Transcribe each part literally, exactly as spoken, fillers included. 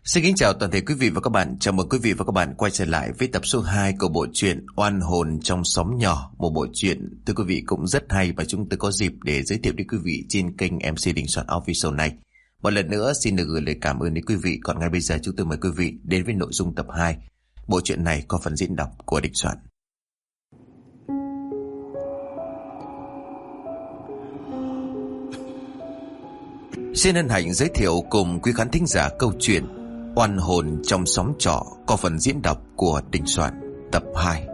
Xin kính chào toàn thể quý vị và các bạn. Chào mừng quý vị và các bạn quay trở lại với tập số hai của bộ truyện Oan hồn trong xóm nhỏ. Một bộ truyện thưa quý vị cũng rất hay và chúng tôi có dịp để giới thiệu đến quý vị trên kênh em xê Đình Soạn Official này. Một lần nữa xin được gửi lời cảm ơn đến quý vị. Còn ngay bây giờ chúng tôi mời quý vị đến với nội dung tập hai. Bộ truyện này có phần diễn đọc của Đình Soạn. Xin hân hạnh giới thiệu cùng quý khán thính giả câu chuyện Oan hồn trong xóm trọ có phần diễn đọc của Đình Soạn tập hai.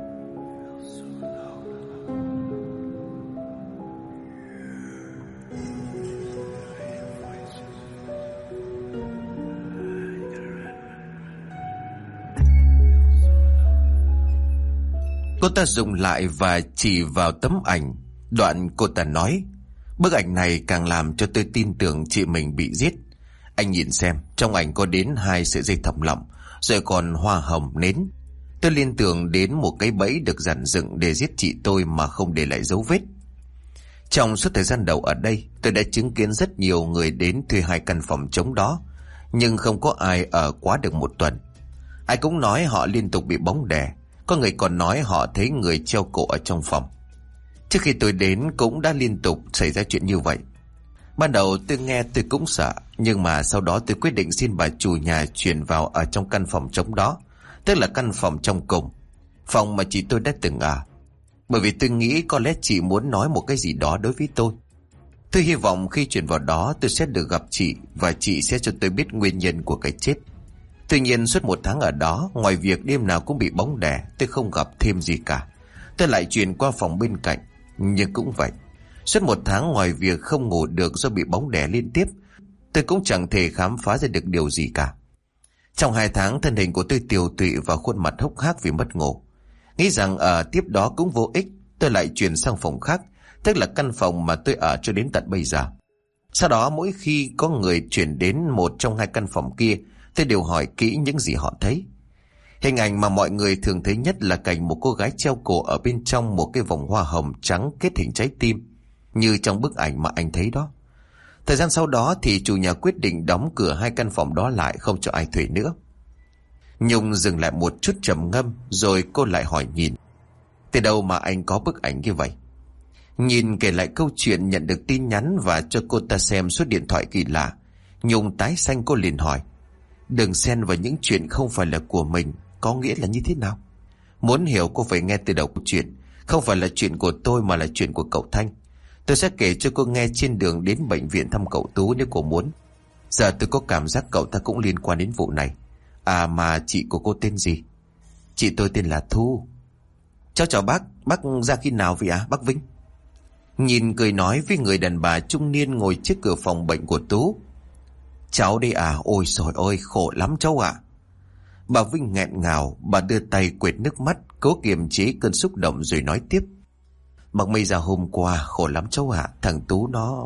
Cô ta dùng lại và chỉ vào tấm ảnh. Đoạn cô ta nói: bức ảnh này càng làm cho tôi tin tưởng chị mình bị giết. Anh nhìn xem, trong ảnh có đến hai sợi dây thòng lọng, rồi còn hoa hồng nến. Tôi liên tưởng đến một cái bẫy được dàn dựng để giết chị tôi mà không để lại dấu vết. Trong suốt thời gian đầu ở đây, tôi đã chứng kiến rất nhiều người đến thuê hai căn phòng trống đó, nhưng không có ai ở quá được một tuần. Ai cũng nói họ liên tục bị bóng đè, có người còn nói họ thấy người treo cổ ở trong phòng. Trước khi tôi đến cũng đã liên tục xảy ra chuyện như vậy. Ban đầu tôi nghe tôi cũng sợ, nhưng mà sau đó tôi quyết định xin bà chủ nhà chuyển vào ở trong căn phòng trống đó, tức là căn phòng trong cùng, phòng mà chị tôi đã từng ở. Bởi vì tôi nghĩ có lẽ chị muốn nói một cái gì đó đối với tôi. Tôi hy vọng khi chuyển vào đó tôi sẽ được gặp chị và chị sẽ cho tôi biết nguyên nhân của cái chết. Tuy nhiên suốt một tháng ở đó, ngoài việc đêm nào cũng bị bóng đè, tôi không gặp thêm gì cả. Tôi lại chuyển qua phòng bên cạnh, nhưng cũng vậy. Suốt một tháng ngoài việc không ngủ được do bị bóng đè liên tiếp, tôi cũng chẳng thể khám phá ra được điều gì cả. Trong hai tháng thân hình của tôi tiều tụy và khuôn mặt hốc hác vì mất ngủ. Nghĩ rằng ở tiếp đó cũng vô ích, tôi lại chuyển sang phòng khác, tức là căn phòng mà tôi ở cho đến tận bây giờ. Sau đó mỗi khi có người chuyển đến một trong hai căn phòng kia, tôi đều hỏi kỹ những gì họ thấy. Hình ảnh mà mọi người thường thấy nhất là cảnh một cô gái treo cổ ở bên trong một cái vòng hoa hồng trắng kết hình trái tim, như trong bức ảnh mà anh thấy đó. Thời gian sau đó thì chủ nhà quyết định đóng cửa hai căn phòng đó lại, không cho ai thuê nữa. Nhung dừng lại một chút trầm ngâm, rồi cô lại hỏi Nhìn: từ đâu mà anh có bức ảnh như vậy? Nhìn kể lại câu chuyện nhận được tin nhắn và cho cô ta xem số điện thoại kỳ lạ. Nhung tái xanh, cô liền hỏi: đừng xen vào những chuyện không phải là của mình. Có nghĩa là như thế nào? Muốn hiểu cô phải nghe từ đầu câu chuyện. Không phải là chuyện của tôi mà là chuyện của cậu Thanh. Tôi sẽ kể cho cô nghe trên đường đến bệnh viện thăm cậu Tú nếu cô muốn. Giờ tôi có cảm giác cậu ta cũng liên quan đến vụ này. À mà chị của cô tên gì? Chị tôi tên là Thu. Cháu chào bác. Bác ra khi nào vậy à bác Vinh? Nhìn cười nói với người đàn bà trung niên ngồi trước cửa phòng bệnh của Tú: cháu đây à? Ôi trời ơi, khổ lắm cháu ạ. Bà Vinh nghẹn ngào, bà đưa tay quệt nước mắt, cố kiềm chế cơn xúc động rồi nói tiếp: bác Mây ra hôm qua, khổ lắm cháu ạ. Thằng Tú nó...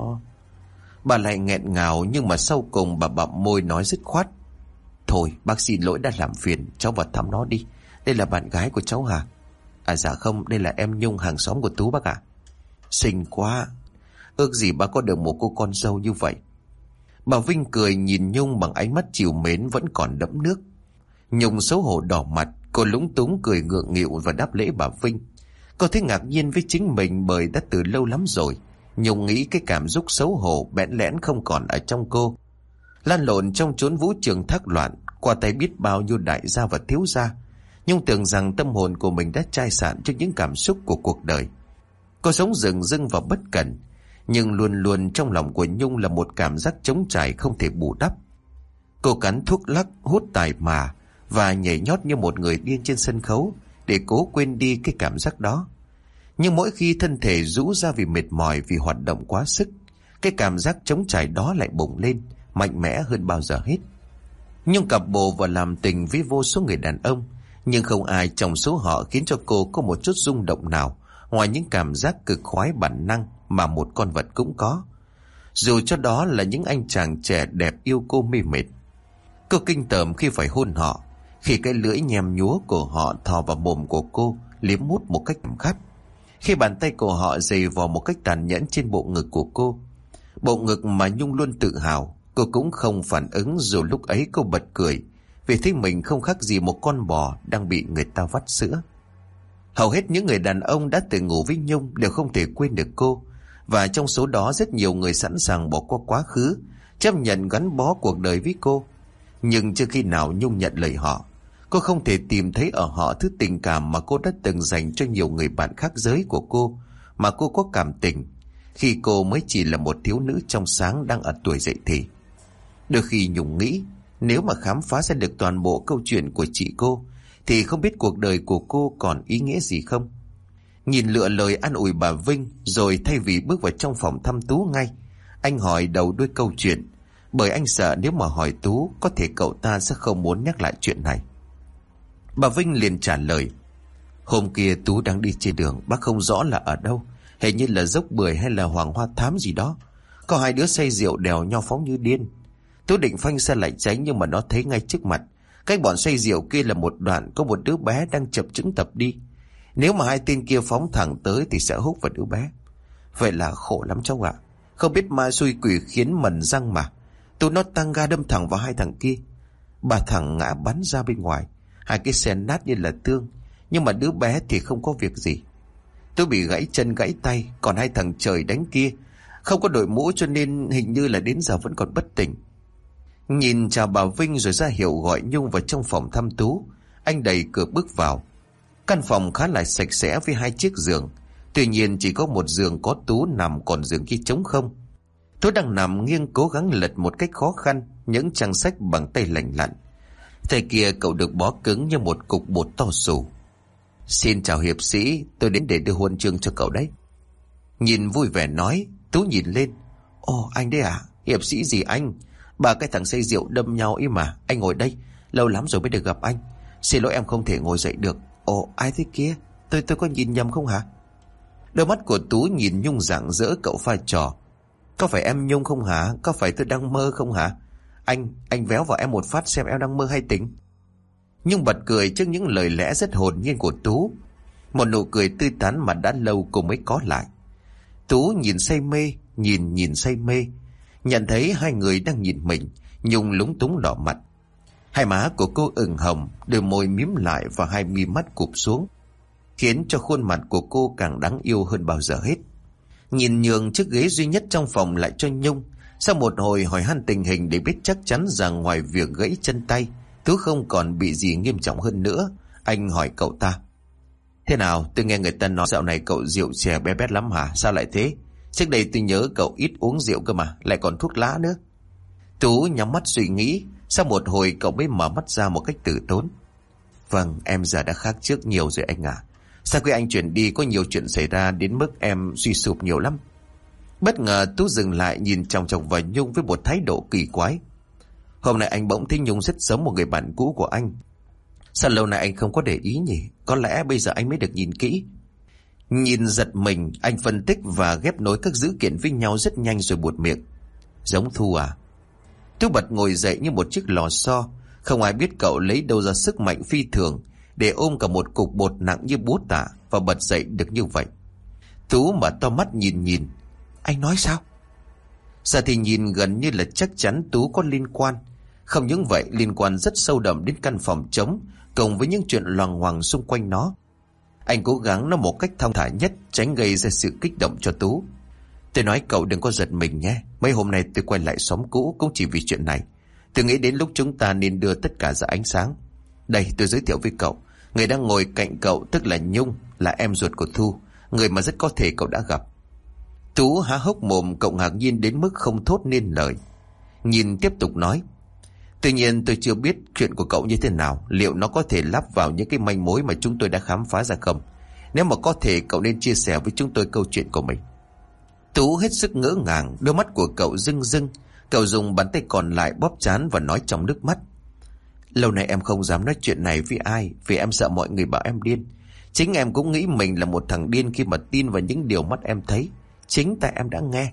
Bà lại nghẹn ngào, nhưng mà sau cùng bà bặm môi nói dứt khoát: thôi bác xin lỗi đã làm phiền, cháu vào thăm nó đi. Đây là bạn gái của cháu hả? À dạ không, đây là em Nhung, hàng xóm của Tú bác ạ. Xinh quá. Ước gì bác có được một cô con dâu như vậy. Bà Vinh cười nhìn Nhung bằng ánh mắt trìu mến vẫn còn đẫm nước. Nhung xấu hổ đỏ mặt, cô lúng túng cười ngượng nghịu và đáp lễ bà Vinh. Cô thấy ngạc nhiên với chính mình bởi đã từ lâu lắm rồi Nhung nghĩ cái cảm xúc xấu hổ bẽn lẽn không còn ở trong cô. Lan lộn trong chốn vũ trường thác loạn, qua tay biết bao nhiêu đại gia và thiếu gia, Nhung tưởng rằng tâm hồn của mình đã chai sạn trước những cảm xúc của cuộc đời. Cô sống rừng rưng và bất cẩn, nhưng luôn luôn trong lòng của Nhung là một cảm giác trống trải không thể bù đắp. Cô cắn thuốc lắc, hút tài mà và nhảy nhót như một người điên trên sân khấu để cố quên đi cái cảm giác đó. Nhưng mỗi khi thân thể rũ ra vì mệt mỏi, vì hoạt động quá sức, cái cảm giác trống trải đó lại bùng lên, mạnh mẽ hơn bao giờ hết. Nhung cặp bồ và làm tình với vô số người đàn ông, nhưng không ai trong số họ khiến cho cô có một chút rung động nào, ngoài những cảm giác cực khoái bản năng mà một con vật cũng có, dù cho đó là những anh chàng trẻ đẹp yêu cô mê mệt. Cô kinh tởm khi phải hôn họ, khi cái lưỡi nhem nhúa của họ thò vào mồm của cô liếm mút một cách thèm khát, khi bàn tay của họ giày vò một cách tàn nhẫn trên bộ ngực của cô. Bộ ngực mà Nhung luôn tự hào. Cô cũng không phản ứng, dù lúc ấy cô bật cười vì thấy mình không khác gì một con bò đang bị người ta vắt sữa. Hầu hết những người đàn ông đã từng ngủ với Nhung đều không thể quên được cô, và trong số đó rất nhiều người sẵn sàng bỏ qua quá khứ, chấp nhận gắn bó cuộc đời với cô. Nhưng chưa khi nào Nhung nhận lời họ. Cô không thể tìm thấy ở họ thứ tình cảm mà cô đã từng dành cho nhiều người bạn khác giới của cô, mà cô có cảm tình khi cô mới chỉ là một thiếu nữ trong sáng đang ở tuổi dậy thì. Đôi khi Nhung nghĩ, nếu mà khám phá ra được toàn bộ câu chuyện của chị cô, thì không biết cuộc đời của cô còn ý nghĩa gì không. Nhìn lựa lời an ủi bà Vinh, rồi thay vì bước vào trong phòng thăm Tú ngay, anh hỏi đầu đuôi câu chuyện, bởi anh sợ nếu mà hỏi Tú, có thể cậu ta sẽ không muốn nhắc lại chuyện này. Bà Vinh liền trả lời, hôm kia Tú đang đi trên đường, bác không rõ là ở đâu, hình như là Dốc Bưởi hay là Hoàng Hoa Thám gì đó. Có hai đứa say rượu đèo nhau phóng như điên. Tú định phanh xe lại tránh, nhưng mà nó thấy ngay trước mặt, cách bọn say rượu kia là một đoạn có một đứa bé đang chập chững tập đi. Nếu mà hai tên kia phóng thẳng tới thì sẽ húc vào đứa bé. Vậy là khổ lắm cháu ạ. Không biết ma xui quỷ khiến mần răng mà. Tụi nó tăng ga đâm thẳng vào hai thằng kia. Ba thằng ngã bắn ra bên ngoài, hai cái xe nát như là tương, nhưng mà đứa bé thì không có việc gì. Tôi bị gãy chân gãy tay, còn hai thằng trời đánh kia không có đội mũ, cho nên hình như là đến giờ vẫn còn bất tỉnh. Nhìn chào bà Vinh rồi ra hiệu gọi Nhung vào trong phòng thăm Tú, anh đẩy cửa bước vào. Căn phòng khá là sạch sẽ với hai chiếc giường. Tuy nhiên chỉ có một giường có Tú nằm, còn giường kia trống không. Tú đang nằm nghiêng cố gắng lật một cách khó khăn những trang sách bằng tay lành lặn. Tay kia cậu được bó cứng như một cục bột to xù. Xin chào hiệp sĩ, tôi đến để đưa huân chương cho cậu đấy. Nhìn vui vẻ nói, Tú nhìn lên. Ồ, anh đấy à? Hiệp sĩ gì anh? Ba cái thằng say rượu đâm nhau ý mà. Anh ngồi đây, lâu lắm rồi mới được gặp anh. Xin lỗi em không thể ngồi dậy được. Ồ, ai thế kia? Tôi tôi có nhìn nhầm không hả? Đôi mắt của Tú nhìn Nhung rạng rỡ, cậu pha trò. Có phải em Nhung không hả? Có phải tôi đang mơ không hả? Anh, anh véo vào em một phát xem em đang mơ hay tỉnh. Nhung bật cười trước những lời lẽ rất hồn nhiên của Tú. Một nụ cười tươi tắn mà đã lâu cô mới có lại. Tú nhìn say mê, nhìn nhìn say mê. Nhận thấy hai người đang nhìn mình, Nhung lúng túng đỏ mặt. Hai má của cô ửng hồng, đôi môi mím lại và hai mi mắt cụp xuống, khiến cho khuôn mặt của cô càng đáng yêu hơn bao giờ hết. Nhìn nhường chiếc ghế duy nhất trong phòng lại cho Nhung. Sau một hồi hỏi han tình hình để biết chắc chắn rằng ngoài việc gãy chân tay, Tú không còn bị gì nghiêm trọng hơn nữa, anh hỏi cậu ta. Thế nào, tôi nghe người ta nói dạo này cậu rượu chè bé bét lắm hả? Sao lại thế? Trước đây tôi nhớ cậu ít uống rượu cơ mà, lại còn thuốc lá nữa. Tú nhắm mắt suy nghĩ. Sau một hồi cậu mới mở mắt ra một cách từ tốn. Vâng, em giờ đã khác trước nhiều rồi anh à. Sau khi anh chuyển đi có nhiều chuyện xảy ra đến mức em suy sụp nhiều lắm. Bất ngờ Tú dừng lại nhìn chòng chọc vào Nhung với một thái độ kỳ quái. Hôm nay anh bỗng thấy Nhung rất giống một người bạn cũ của anh. Sao lâu nay anh không có để ý nhỉ? Có lẽ bây giờ anh mới được nhìn kỹ. Nhìn giật mình, anh phân tích và ghép nối các dữ kiện với nhau rất nhanh rồi buột miệng. Giống Thu à? Tú bật ngồi dậy như một chiếc lò xo. Không ai biết cậu lấy đâu ra sức mạnh phi thường để ôm cả một cục bột nặng như búa tạ và bật dậy được như vậy. Tú mở to mắt nhìn nhìn. Anh nói sao? Giờ thì nhìn gần như là chắc chắn Tú có liên quan. Không những vậy, liên quan rất sâu đậm đến căn phòng trống, cộng với những chuyện loằng ngoằng xung quanh nó. Anh cố gắng nói một cách thong thả nhất, tránh gây ra sự kích động cho Tú. Tôi nói cậu đừng có giật mình nhé. Mấy hôm nay tôi quay lại xóm cũ cũng chỉ vì chuyện này. Tôi nghĩ đến lúc chúng ta nên đưa tất cả ra ánh sáng. Đây, tôi giới thiệu với cậu. Người đang ngồi cạnh cậu tức là Nhung, là em ruột của Thu, người mà rất có thể cậu đã gặp. Tú há hốc mồm, cậu ngạc nhiên đến mức không thốt nên lời. Nhìn tiếp tục nói. Tuy nhiên tôi chưa biết chuyện của cậu như thế nào, liệu nó có thể lắp vào những cái manh mối mà chúng tôi đã khám phá ra không? Nếu mà có thể, cậu nên chia sẻ với chúng tôi câu chuyện của mình. Tú hết sức ngỡ ngàng, đôi mắt của cậu rưng rưng. Cậu dùng bàn tay còn lại bóp trán và nói trong nước mắt. Lâu nay em không dám nói chuyện này với ai, vì em sợ mọi người bảo em điên. Chính em cũng nghĩ mình là một thằng điên khi mà tin vào những điều mắt em thấy, chính tại em đã nghe.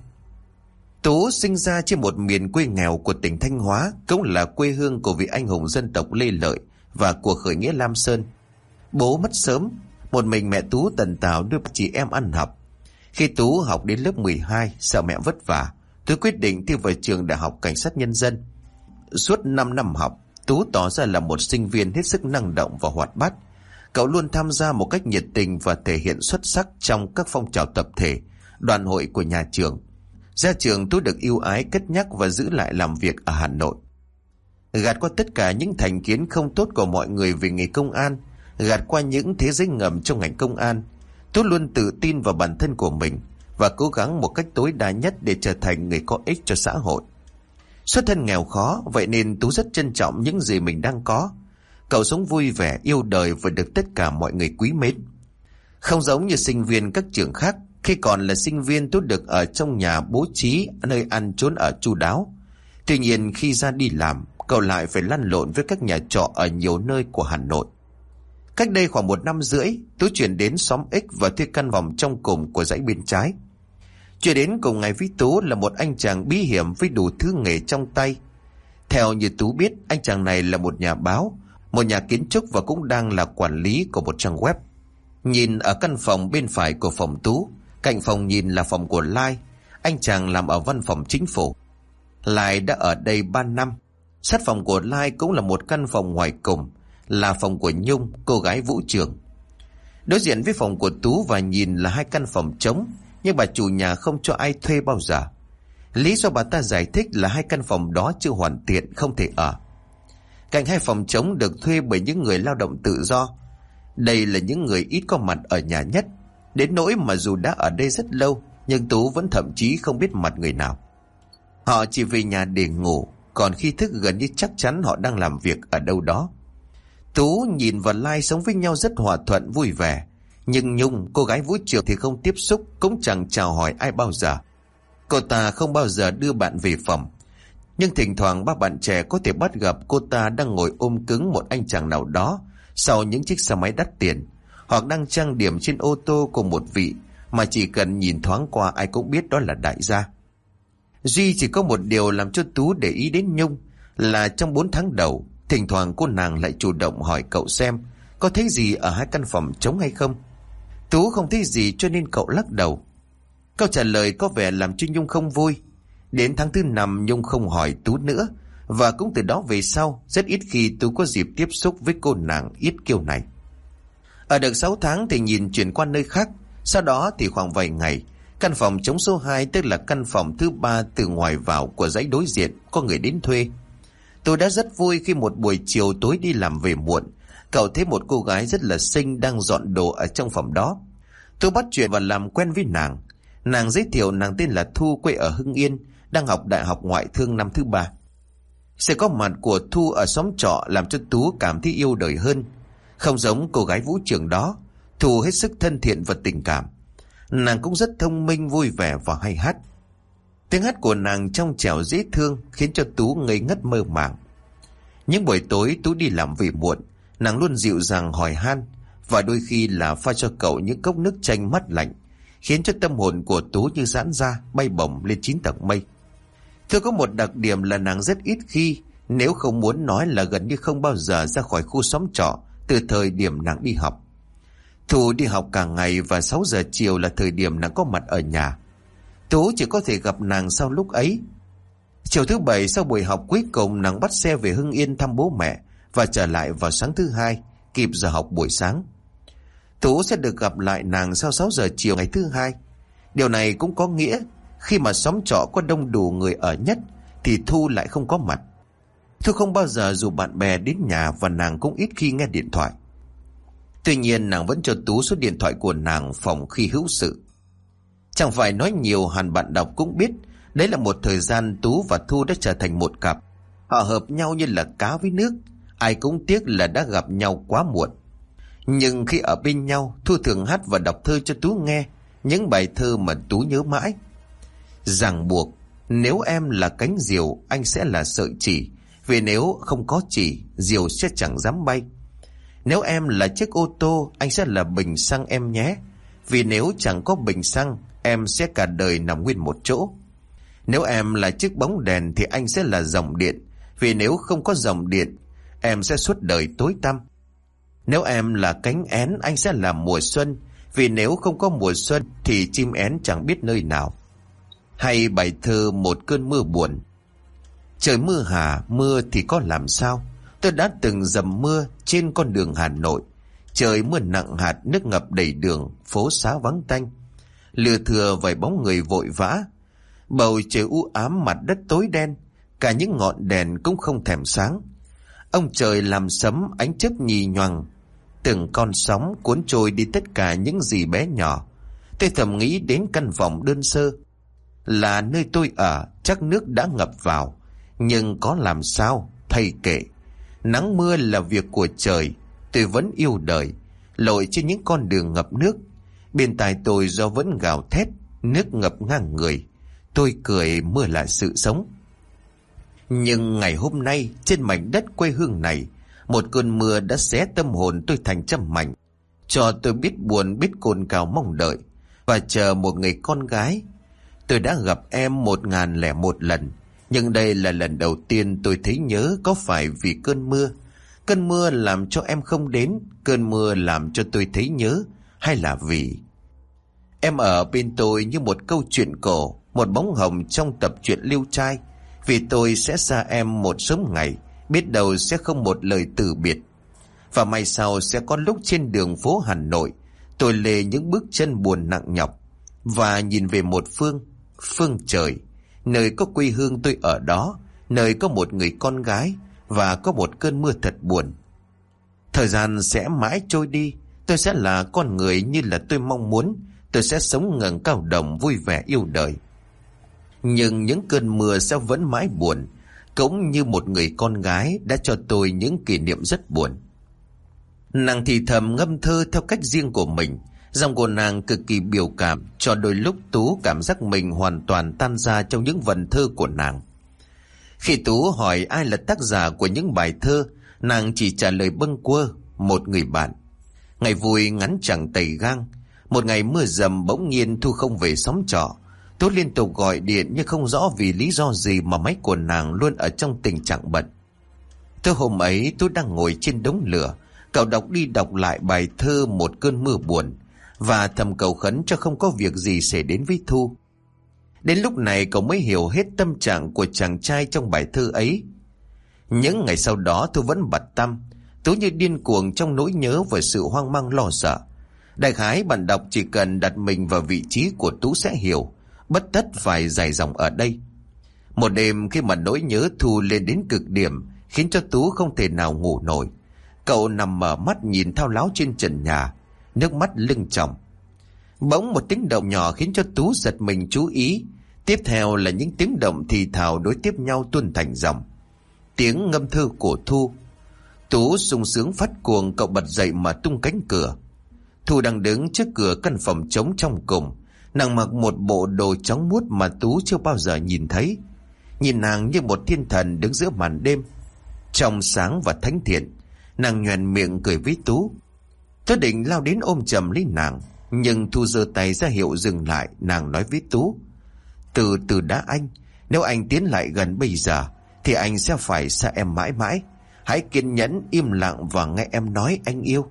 Tú sinh ra trên một miền quê nghèo của tỉnh Thanh Hóa, cũng là quê hương của vị anh hùng dân tộc Lê Lợi và của khởi nghĩa Lam Sơn. Bố mất sớm, một mình mẹ Tú tần tảo đưa chị em ăn học. Khi Tú học đến lớp mười hai, sợ mẹ vất vả, Tú quyết định thi vào trường Đại học Cảnh sát Nhân dân. Suốt năm năm học, Tú tỏ ra là một sinh viên hết sức năng động và hoạt bát. Cậu luôn tham gia một cách nhiệt tình và thể hiện xuất sắc trong các phong trào tập thể, đoàn hội của nhà trường. Ra trường, Tú được ưu ái cất nhắc và giữ lại làm việc ở Hà Nội. Gạt qua tất cả những thành kiến không tốt của mọi người về nghề công an, gạt qua những thế giới ngầm trong ngành công an, Tú luôn tự tin vào bản thân của mình và cố gắng một cách tối đa nhất để trở thành người có ích cho xã hội. Xuất thân nghèo khó, vậy nên Tú rất trân trọng những gì mình đang có. Cậu sống vui vẻ, yêu đời và được tất cả mọi người quý mến. Không giống như sinh viên các trường khác, khi còn là sinh viên Tú được ở trong nhà bố trí nơi ăn trốn ở chu đáo. Tuy nhiên khi ra đi làm, cậu lại phải lăn lộn với các nhà trọ ở nhiều nơi của Hà Nội. Cách đây khoảng một năm rưỡi, Tú chuyển đến xóm X và thuê căn phòng trong cùng của dãy bên trái. Chuyển đến cùng ngày với Tú là một anh chàng bí hiểm với đủ thứ nghề trong tay. Theo như Tú biết, anh chàng này là một nhà báo, một nhà kiến trúc và cũng đang là quản lý của một trang web. Nhìn ở căn phòng bên phải của phòng Tú, cạnh phòng nhìn là phòng của Lai. Anh chàng làm ở văn phòng chính phủ. Lai đã ở đây ba năm. Sát phòng của Lai cũng là một căn phòng ngoài cùng, là phòng của Nhung, cô gái vũ trường. Đối diện với phòng của Tú và nhìn là hai căn phòng trống, nhưng bà chủ nhà không cho ai thuê bao giờ. Lý do bà ta giải thích là hai căn phòng đó chưa hoàn thiện, không thể ở. Cạnh hai phòng trống được thuê bởi những người lao động tự do. Đây là những người ít có mặt ở nhà nhất, đến nỗi mà dù đã ở đây rất lâu, nhưng Tú vẫn thậm chí không biết mặt người nào. Họ chỉ về nhà để ngủ, còn khi thức gần như chắc chắn họ đang làm việc ở đâu đó. Tú nhìn và Lai sống với nhau rất hòa thuận vui vẻ, nhưng Nhung, cô gái vũ trường thì không tiếp xúc, cũng chẳng chào hỏi ai bao giờ. Cô ta không bao giờ đưa bạn về phòng, nhưng thỉnh thoảng ba bạn trẻ có thể bắt gặp cô ta đang ngồi ôm cứng một anh chàng nào đó sau những chiếc xe máy đắt tiền, hoặc đang trang điểm trên ô tô của một vị mà chỉ cần nhìn thoáng qua ai cũng biết đó là đại gia. Duy chỉ có một điều làm cho Tú để ý đến Nhung là trong bốn tháng đầu, thỉnh thoảng cô nàng lại chủ động hỏi cậu xem có thấy gì ở hai căn phòng trống hay không. Tú không thấy gì cho nên cậu lắc đầu. Câu trả lời có vẻ làm cho Nhung không vui. Đến tháng thứ năm, Nhung không hỏi Tú nữa, và cũng từ đó về sau rất ít khi Tú có dịp tiếp xúc với cô nàng ít kiêu này. Ở được sáu tháng thì nhìn chuyển qua nơi khác. Sau đó thì khoảng vài ngày, căn phòng trống số hai, tức là căn phòng thứ ba từ ngoài vào của dãy đối diện, có người đến thuê. Tôi đã rất vui khi một buổi chiều tối đi làm về muộn, cậu thấy một cô gái rất là xinh đang dọn đồ ở trong phòng đó. Tôi bắt chuyện và làm quen với nàng. Nàng giới thiệu nàng tên là Thu, quê ở Hưng Yên, đang học đại học ngoại thương năm thứ ba. Sự có mặt của Thu ở xóm trọ làm cho Tú cảm thấy yêu đời hơn. Không giống cô gái vũ trường đó, Thu hết sức thân thiện và tình cảm. Nàng cũng rất thông minh, vui vẻ và hay hát. Tiếng hát của nàng trong trẻo dễ thương khiến cho Tú ngây ngất mơ màng. Những buổi tối Tú đi làm về muộn, nàng luôn dịu dàng hỏi han, và đôi khi là pha cho cậu những cốc nước chanh mát lạnh, khiến cho tâm hồn của Tú như giãn ra, bay bổng lên chín tầng mây. Thưa có một đặc điểm là nàng rất ít khi, nếu không muốn nói là gần như không bao giờ ra khỏi khu xóm trọ từ thời điểm nàng đi học. Thu đi học cả ngày và sáu giờ chiều là thời điểm nàng có mặt ở nhà. Tú chỉ có thể gặp nàng sau lúc ấy. Chiều thứ bảy sau buổi học cuối cùng, nàng bắt xe về Hưng Yên thăm bố mẹ và trở lại vào sáng thứ hai, kịp giờ học buổi sáng. Tú sẽ được gặp lại nàng sau sáu giờ chiều ngày thứ hai. Điều này cũng có nghĩa khi mà xóm trọ có đông đủ người ở nhất thì Thu lại không có mặt. Thu không bao giờ rủ bạn bè đến nhà và nàng cũng ít khi nghe điện thoại. Tuy nhiên nàng vẫn cho Tú số điện thoại của nàng phòng khi hữu sự. Chẳng phải nói nhiều, hẳn bạn đọc cũng biết đấy là một thời gian Tú và Thu đã trở thành một cặp. Họ hợp nhau như là cá với nước. Ai cũng tiếc là đã gặp nhau quá muộn. Nhưng khi ở bên nhau, Thu thường hát và đọc thơ cho Tú nghe, những bài thơ mà Tú nhớ mãi. Ràng buộc, nếu em là cánh diều, anh sẽ là sợi chỉ, vì nếu không có chỉ, diều sẽ chẳng dám bay. Nếu em là chiếc ô tô, anh sẽ là bình xăng em nhé, vì nếu chẳng có bình xăng, em sẽ cả đời nằm nguyên một chỗ. Nếu em là chiếc bóng đèn thì anh sẽ là dòng điện, vì nếu không có dòng điện, em sẽ suốt đời tối tăm. Nếu em là cánh én, anh sẽ là mùa xuân, vì nếu không có mùa xuân thì chim én chẳng biết nơi nào. Hay bài thơ Một cơn mưa buồn. Trời mưa hà, mưa thì có làm sao, Tôi đã từng dầm mưa trên con đường Hà Nội. Trời mưa nặng hạt, nước ngập đầy đường, phố xá vắng tanh. Lừa thừa vài bóng người vội vã. Bầu trời u ám, mặt đất tối đen. Cả những ngọn đèn cũng không thèm sáng. Ông trời làm sấm, ánh chớp nhì nhoằng. Từng con sóng cuốn trôi đi tất cả những gì bé nhỏ. Tôi thầm nghĩ đến căn phòng đơn sơ. Là nơi tôi ở, chắc nước đã ngập vào. Nhưng có làm sao, thầy kệ. Nắng mưa là việc của trời. Tôi vẫn yêu đời. Lội trên những con đường ngập nước. Bên tai tôi gió vẫn gào thét, nước ngập ngang người. Tôi cười, mưa là sự sống. Nhưng ngày hôm nay, trên mảnh đất quê hương này, một cơn mưa đã xé tâm hồn tôi thành trăm mảnh, cho tôi biết buồn, biết cồn cào mong đợi và chờ một người con gái. Tôi đã gặp em một ngàn lẻ một lần, nhưng đây là lần đầu tiên tôi thấy nhớ. Có phải vì cơn mưa? Cơn mưa làm cho em không đến, cơn mưa làm cho tôi thấy nhớ, hay là vì em ở bên tôi như một câu chuyện cổ, một bóng hồng trong tập truyện Liêu Trai? Vì tôi sẽ xa em một sớm ngày, biết đâu sẽ không một lời từ biệt. Và mai sau sẽ có lúc trên đường phố Hà Nội, tôi lê những bước chân buồn nặng nhọc và nhìn về một phương, phương trời, nơi có quê hương tôi ở đó, nơi có một người con gái và có một cơn mưa thật buồn. Thời gian sẽ mãi trôi đi, tôi sẽ là con người như là tôi mong muốn. Tôi sẽ sống ngẩng cao đồng, vui vẻ yêu đời. Nhưng những cơn mưa sẽ vẫn mãi buồn, cũng như một người con gái đã cho tôi những kỷ niệm rất buồn. Nàng thì thầm ngâm thơ theo cách riêng của mình. Giọng của nàng cực kỳ biểu cảm, cho đôi lúc Tú cảm giác mình hoàn toàn tan ra trong những vần thơ của nàng. Khi Tú hỏi ai là tác giả của những bài thơ, nàng chỉ trả lời bâng quơ: một người bạn. Ngày vui ngắn chẳng tầy gang. Một ngày mưa dầm bỗng nhiên Thu không về xóm trọ. Tú liên tục gọi điện nhưng không rõ vì lý do gì mà máy của nàng luôn ở trong tình trạng bận. Tới hôm ấy Tú đang ngồi trên đống lửa, cậu đọc đi đọc lại bài thơ Một cơn mưa buồn và thầm cầu khấn cho không có việc gì xảy đến với Thu. Đến lúc này cậu mới hiểu hết tâm trạng của chàng trai trong bài thơ ấy. Những ngày sau đó Thu vẫn bặt tăm. Tú như điên cuồng trong nỗi nhớ và sự hoang mang lo sợ. Đại khái bạn đọc chỉ cần đặt mình vào vị trí của Tú sẽ hiểu, bất tất phải dài dòng ở đây. Một đêm khi mà nỗi nhớ Thu lên đến cực điểm, khiến cho Tú không thể nào ngủ nổi. Cậu nằm mở mắt nhìn thao láo trên trần nhà, nước mắt lưng tròng. Bỗng một tiếng động nhỏ khiến cho Tú giật mình chú ý. Tiếp theo là những tiếng động thì thào đối tiếp nhau tuôn thành dòng. Tiếng ngâm thơ của Thu. Tú sung sướng phát cuồng, cậu bật dậy mà tung cánh cửa. Thu đang đứng trước cửa căn phòng trống trong cùng. Nàng mặc một bộ đồ trắng muốt mà Tú chưa bao giờ nhìn thấy. Nhìn nàng như một thiên thần đứng giữa màn đêm, trong sáng và thánh thiện. Nàng nhoẻn miệng cười với Tú. Tú định lao đến ôm chầm lấy nàng, nhưng Thu giơ tay ra hiệu dừng lại. Nàng nói với Tú: Từ từ đã anh, nếu anh tiến lại gần bây giờ thì anh sẽ phải xa em mãi mãi. Hãy kiên nhẫn im lặng và nghe em nói anh yêu.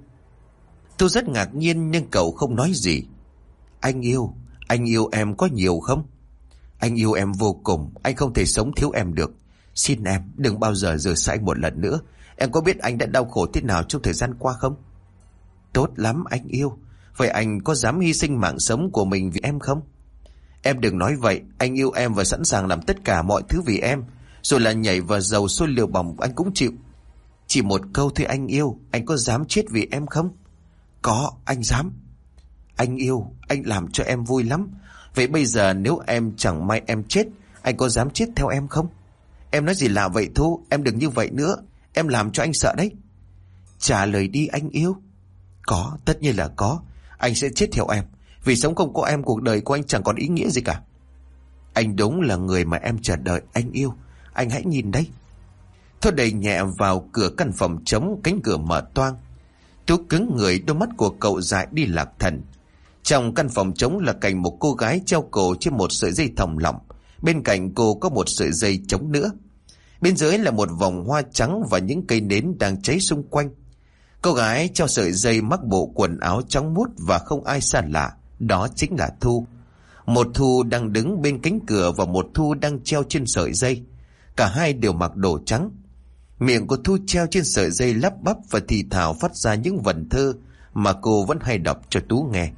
Tú rất ngạc nhiên nhưng cậu không nói gì. Anh yêu, anh yêu em có nhiều không? Anh yêu em vô cùng, anh không thể sống thiếu em được. Xin em đừng bao giờ rời xa anh một lần nữa. Em có biết anh đã đau khổ thế nào trong thời gian qua không? Tốt lắm anh yêu. Vậy anh có dám hy sinh mạng sống của mình vì em không? Em đừng nói vậy. Anh yêu em và sẵn sàng làm tất cả mọi thứ vì em. Rồi là nhảy vào dầu sôi liều bỏng anh cũng chịu. Chỉ một câu thôi anh yêu. Anh có dám chết vì em không? Có, anh dám. Anh yêu, anh làm cho em vui lắm. Vậy bây giờ nếu em chẳng may em chết, anh có dám chết theo em không? Em nói gì lạ vậy Thu? Em đừng như vậy nữa. Em làm cho anh sợ đấy. Trả lời đi anh yêu. Có, tất nhiên là có. Anh sẽ chết theo em. Vì sống không có em, cuộc đời của anh chẳng còn ý nghĩa gì cả. Anh đúng là người mà em chờ đợi anh yêu. Anh hãy nhìn đấy. Thôi đẩy nhẹ vào cửa căn phòng trống, cánh cửa mở toang. Tú cứng người, đôi mắt của cậu dại đi lạc thần. Trong căn phòng trống là cảnh một cô gái treo cổ trên một sợi dây thòng lọng. Bên cạnh cô có một sợi dây trống nữa. Bên dưới là một vòng hoa trắng và những cây nến đang cháy xung quanh. Cô gái treo sợi dây mặc bộ quần áo trắng muốt và không ai xa lạ, đó chính là Thu. Một Thu đang đứng bên cánh cửa và một Thu đang treo trên sợi dây. Cả hai đều mặc đồ trắng. Miệng của Thu treo trên sợi dây lắp bắp và thì thào phát ra những vần thơ mà cô vẫn hay đọc cho Tú nghe.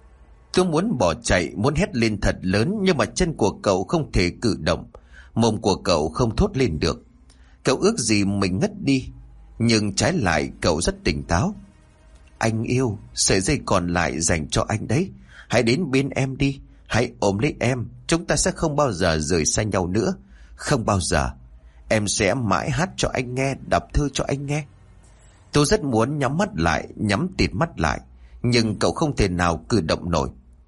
Tú muốn bỏ chạy, muốn hét lên thật lớn, nhưng mà chân của cậu không thể cử động, mồm của cậu không thốt lên được. Cậu ước gì mình ngất đi, nhưng trái lại cậu rất tỉnh táo. Anh yêu, sợi dây còn lại dành cho anh đấy. Hãy đến bên em đi, hãy ôm lấy em. Chúng ta sẽ không bao giờ rời xa nhau nữa. Không bao giờ. Em sẽ mãi hát cho anh nghe, đọc thơ cho anh nghe. Tôi rất muốn nhắm mắt lại, nhắm tịt mắt lại, nhưng cậu không thể nào cử động nổi.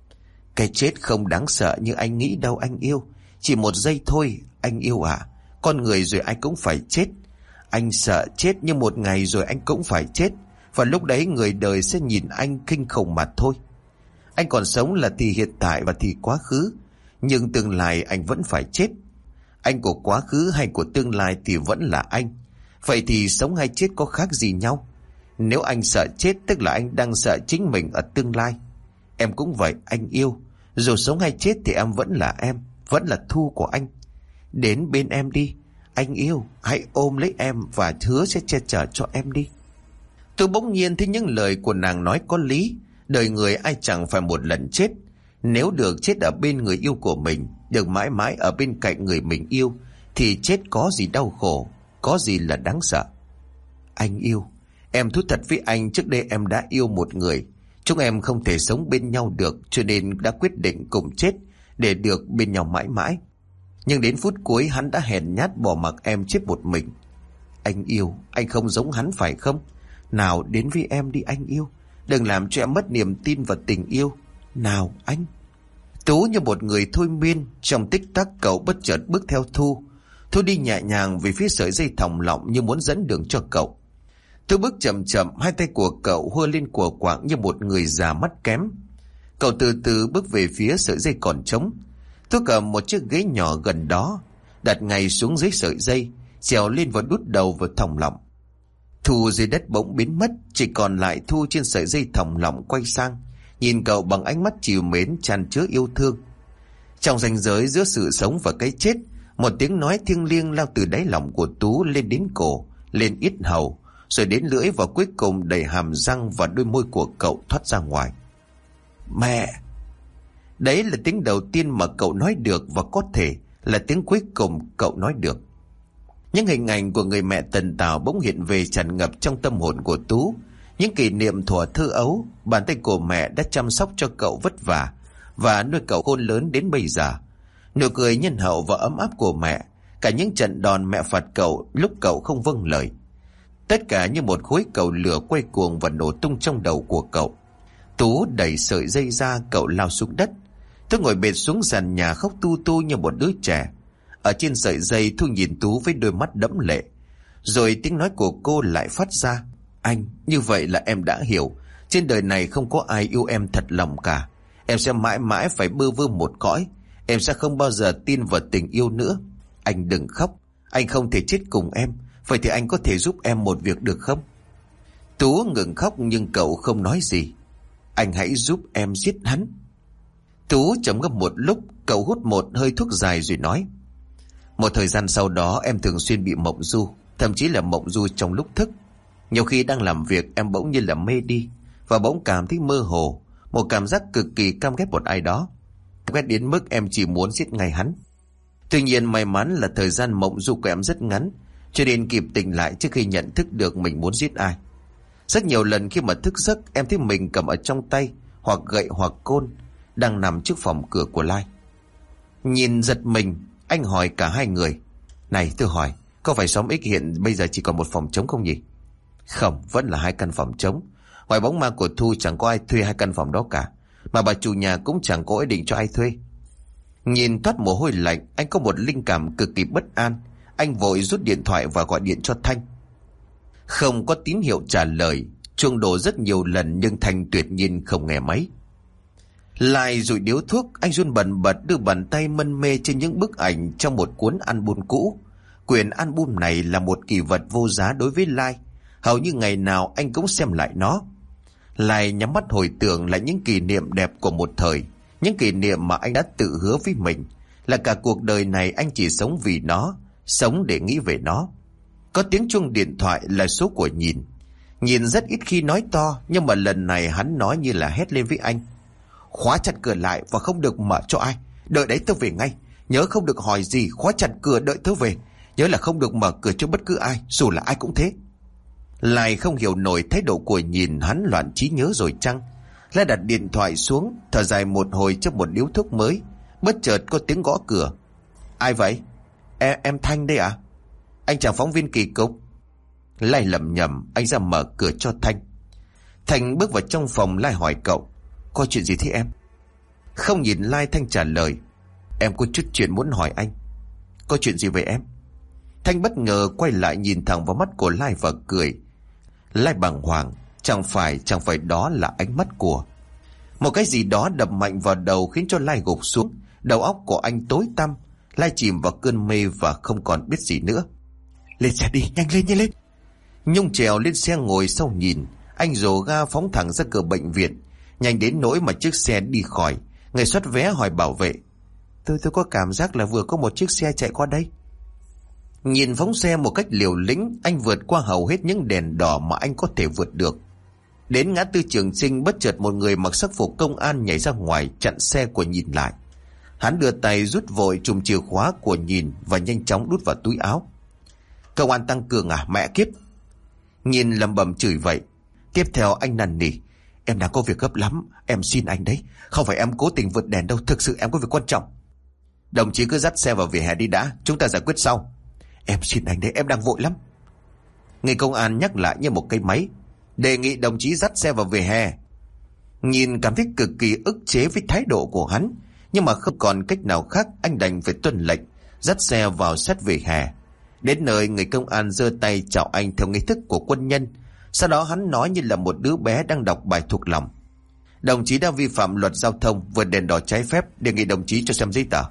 Cái chết không đáng sợ như anh nghĩ đâu anh yêu. Chỉ một giây thôi, anh yêu à. Con người rồi anh cũng phải chết. Anh sợ chết, nhưng một ngày rồi anh cũng phải chết. Và lúc đấy người đời sẽ nhìn anh kinh khủng mà thôi. Anh còn sống là thì hiện tại và thì quá khứ, nhưng tương lai anh vẫn phải chết. Anh của quá khứ hay của tương lai thì vẫn là anh. Vậy thì sống hay chết có khác gì nhau? Nếu anh sợ chết tức là anh đang sợ chính mình ở tương lai. Em cũng vậy anh yêu. Dù sống hay chết thì em vẫn là em, vẫn là Thu của anh. Đến bên em đi, anh yêu. Hãy ôm lấy em và hứa sẽ che chở cho em đi. Tôi bỗng nhiên thấy những lời của nàng nói có lý. Đời người ai chẳng phải một lần chết. Nếu được chết ở bên người yêu của mình, được mãi mãi ở bên cạnh người mình yêu, thì chết có gì đau khổ, có gì là đáng sợ. Anh yêu, em thú thật với anh, trước đây em đã yêu một người. Chúng em không thể sống bên nhau được, cho nên đã quyết định cùng chết để được bên nhau mãi mãi. Nhưng đến phút cuối hắn đã hèn nhát bỏ mặc em chết một mình. Anh yêu, anh không giống hắn phải không? Nào đến với em đi anh yêu. Đừng làm cho em mất niềm tin vào tình yêu. Nào anh. Tú như một người thôi miên. Trong tích tắc cậu bất chợt bước theo Thu. Thu đi nhẹ nhàng về phía sợi dây thòng lọng như muốn dẫn đường cho cậu. Thu bước chậm chậm, hai tay của cậu hơ lên của quạng như một người già mắt kém. Cậu từ từ bước về phía sợi dây còn trống. Thu cầm một chiếc ghế nhỏ gần đó, đặt ngay xuống dưới sợi dây, trèo lên và đút đầu vào thòng lọng. Thu dưới đất bỗng biến mất, chỉ còn lại Thu trên sợi dây thòng lọng quay sang, nhìn cậu bằng ánh mắt trìu mến tràn chứa yêu thương. Trong ranh giới giữa sự sống và cái chết, một tiếng nói thiêng liêng lao từ đáy lòng của Tú lên đến cổ, lên yết hầu, rồi đến lưỡi và cuối cùng đầy hàm răng và đôi môi của cậu thoát ra ngoài. Mẹ! Đấy là tiếng đầu tiên mà cậu nói được, và có thể là tiếng cuối cùng cậu nói được. Những hình ảnh của người mẹ tần tảo bỗng hiện về tràn ngập trong tâm hồn của Tú. Những kỷ niệm thuở thơ ấu, bàn tay của mẹ đã chăm sóc cho cậu vất vả và nuôi cậu khôn lớn đến bây giờ. Nụ cười nhân hậu và ấm áp của mẹ, cả những trận đòn mẹ phạt cậu lúc cậu không vâng lời. Tất cả như một khối cầu lửa quay cuồng và nổ tung trong đầu của cậu. Tú đẩy sợi dây ra, cậu lao xuống đất. Tôi ngồi bệt xuống sàn nhà khóc tu tu như một đứa trẻ. Ở trên sợi dây, Thu nhìn Tú với đôi mắt đẫm lệ. Rồi tiếng nói của cô lại phát ra. Anh, như vậy là em đã hiểu. Trên đời này không có ai yêu em thật lòng cả. Em sẽ mãi mãi phải bơ vơ một cõi. Em sẽ không bao giờ tin vào tình yêu nữa. Anh đừng khóc. Anh không thể chết cùng em. Vậy thì anh có thể giúp em một việc được không? Tú ngừng khóc nhưng cậu không nói gì. Anh hãy giúp em giết hắn. Tú trầm ngâm một lúc, cậu hút một hơi thuốc dài rồi nói. Một thời gian sau đó em thường xuyên bị mộng du, thậm chí là mộng du trong lúc thức. Nhiều khi đang làm việc em bỗng như là mê đi, và bỗng cảm thấy mơ hồ, một cảm giác cực kỳ căm ghét một ai đó, ghét đến mức em chỉ muốn giết ngay hắn. Tuy nhiên may mắn là thời gian mộng du của em rất ngắn, cho nên kịp tỉnh lại trước khi nhận thức được mình muốn giết ai. Rất nhiều lần khi mà thức giấc, em thấy mình cầm ở trong tay hoặc gậy hoặc côn, đang nằm trước phòng cửa của Lai. Nhìn giật mình, anh hỏi cả hai người. Này tôi hỏi, có phải xóm X hiện bây giờ chỉ còn một phòng trống không nhỉ? Không, vẫn là hai căn phòng trống. Ngoài bóng ma của Thu chẳng có ai thuê hai căn phòng đó cả, mà bà chủ nhà cũng chẳng có ý định cho ai thuê. Nhìn toát mồ hôi lạnh, anh có một linh cảm cực kỳ bất an. Anh vội rút điện thoại và gọi điện cho Thanh. Không có tín hiệu trả lời. Chuông đổ rất nhiều lần nhưng Thanh tuyệt nhiên không nghe máy. Lại rụi điếu thuốc, anh run bần bật đưa bàn tay mân mê trên những bức ảnh trong một cuốn album cũ. Quyển album này là một kỷ vật vô giá đối với Lai. Hầu như ngày nào anh cũng xem lại nó. Lai nhắm mắt hồi tưởng lại những kỷ niệm đẹp của một thời, những kỷ niệm mà anh đã tự hứa với mình là cả cuộc đời này anh chỉ sống vì nó, sống để nghĩ về nó. Có tiếng chuông điện thoại là số của Nhìn. Nhìn rất ít khi nói to, nhưng mà lần này hắn nói như là hét lên với anh. Khóa chặt cửa lại và không được mở cho ai. Đợi đấy tớ về ngay. Nhớ không được hỏi gì, khóa chặt cửa đợi tớ về. Nhớ là không được mở cửa cho bất cứ ai, dù là ai cũng thế. Lại không hiểu nổi thái độ của Nhìn, hắn loạn trí nhớ rồi chăng? Lai đặt điện thoại xuống, thở dài một hồi cho một điếu thuốc mới. Bất chợt có tiếng gõ cửa. Ai vậy? Em, em Thanh đây à? Anh chàng phóng viên kỳ cục. Lai lẩm nhẩm, anh ra mở cửa cho Thanh. Thanh bước vào trong phòng. Lai hỏi cậu, có chuyện gì thế em? Không nhìn Lai, Thanh trả lời, em có chút chuyện muốn hỏi anh. Có chuyện gì vậy em? Thanh bất ngờ quay lại nhìn thẳng vào mắt của Lai và cười. Lai bàng hoàng, chẳng phải chẳng phải đó là ánh mắt của một cái gì đó đập mạnh vào đầu, khiến cho Lai gục xuống. Đầu óc của anh tối tăm. Lai chìm vào cơn mê và không còn biết gì nữa. Lên xe đi, nhanh lên, nhanh lên. Nhung trèo lên xe ngồi sau Nhìn. Anh rồ ga phóng thẳng ra cửa bệnh viện. Nhanh đến nỗi mà chiếc xe đi khỏi. Người soát vé hỏi bảo vệ, Tôi tôi có cảm giác là vừa có một chiếc xe chạy qua đây. Nhìn phóng xe một cách liều lĩnh, anh vượt qua hầu hết những đèn đỏ mà anh có thể vượt được. Đến ngã tư Trường Chinh, bất chợt một người mặc sắc phục công an nhảy ra ngoài chặn xe của Nhìn lại. Hắn đưa tay rút vội chùm chìa khóa của Nhìn và nhanh chóng đút vào túi áo. Công an tăng cường à, mẹ kiếp. Nhìn lầm bầm chửi vậy. Tiếp theo anh năn nỉ, em đang có việc gấp lắm, em xin anh đấy. Không phải em cố tình vượt đèn đâu, thực sự em có việc quan trọng. Đồng chí cứ dắt xe vào vỉa hè đi đã, chúng ta giải quyết sau. Em xin anh đấy, em đang vội lắm. Người công an nhắc lại như một cây máy, đề nghị đồng chí dắt xe vào vỉa hè. Nhìn cảm thấy cực kỳ ức chế với thái độ của hắn, nhưng mà không còn cách nào khác, anh đành phải tuân lệnh, dắt xe vào sát vỉa hè. Đến nơi, người công an giơ tay chào anh theo nghi thức của quân nhân. Sau đó hắn nói như là một đứa bé đang đọc bài thuộc lòng. Đồng chí đã vi phạm luật giao thông, vượt đèn đỏ trái phép, đề nghị đồng chí cho xem giấy tờ.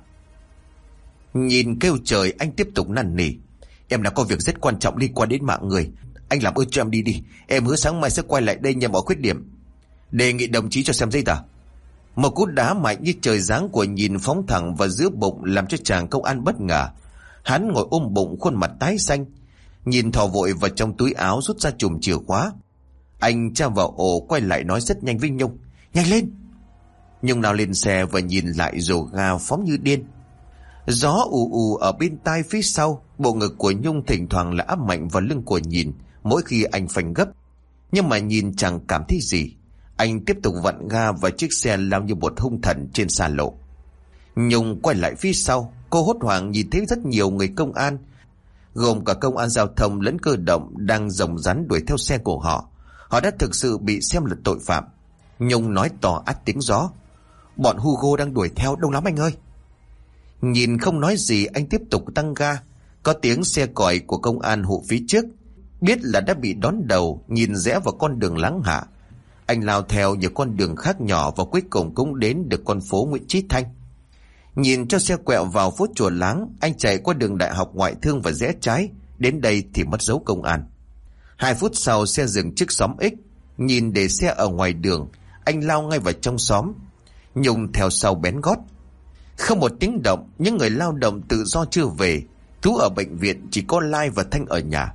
Nhìn kêu trời, anh tiếp tục năn nỉ, em đã có việc rất quan trọng liên quan đến mạng người, anh làm ơn cho em đi đi, em hứa sáng mai sẽ quay lại đây nhằm bỏ khuyết điểm. Đề nghị đồng chí cho xem giấy tờ. Một cú đá mạnh như trời giáng của Nhìn phóng thẳng vào giữa bụng, làm cho chàng công an bất ngờ. Hắn ngồi ôm bụng, khuôn mặt tái xanh. Nhìn thò vội vào trong túi áo, rút ra chùm chìa khóa. Anh tra vào ổ, quay lại nói rất nhanh với Nhung, nhanh lên. Nhung nào lên xe và nhìn lại rồ ga phóng như điên. Gió ù ù ở bên tai phía sau. Bộ ngực của Nhung thỉnh thoảng là áp mạnh vào lưng của Nhìn mỗi khi anh phanh gấp. Nhưng mà Nhìn chẳng cảm thấy gì. Anh tiếp tục vặn ga và chiếc xe lao như một hung thần trên xa lộ. Nhung quay lại phía sau. Cô hốt hoảng nhìn thấy rất nhiều người công an, gồm cả công an giao thông lẫn cơ động, đang rồng rắn đuổi theo xe của họ. Họ đã thực sự bị xem là tội phạm. Nhung nói to át tiếng gió, bọn Hugo đang đuổi theo đông lắm anh ơi. Nhìn không nói gì, anh tiếp tục tăng ga. Có tiếng xe còi của công an hộ phía trước. Biết là đã bị đón đầu, Nhìn rẽ vào con đường Láng Hạ. Anh lao theo nhiều con đường khác nhỏ và cuối cùng cũng đến được con phố Nguyễn Chí Thanh. Nhìn cho xe quẹo vào phố Chùa Láng, anh chạy qua đường Đại học Ngoại thương và rẽ trái. Đến đây thì mất dấu công an. Hai phút sau, xe dừng trước xóm X. Nhìn để xe ở ngoài đường, anh lao ngay vào trong xóm. Nhung theo sau bén gót. Không một tiếng động, những người lao động tự do chưa về. Thú ở bệnh viện, chỉ có Lai và Thanh ở nhà.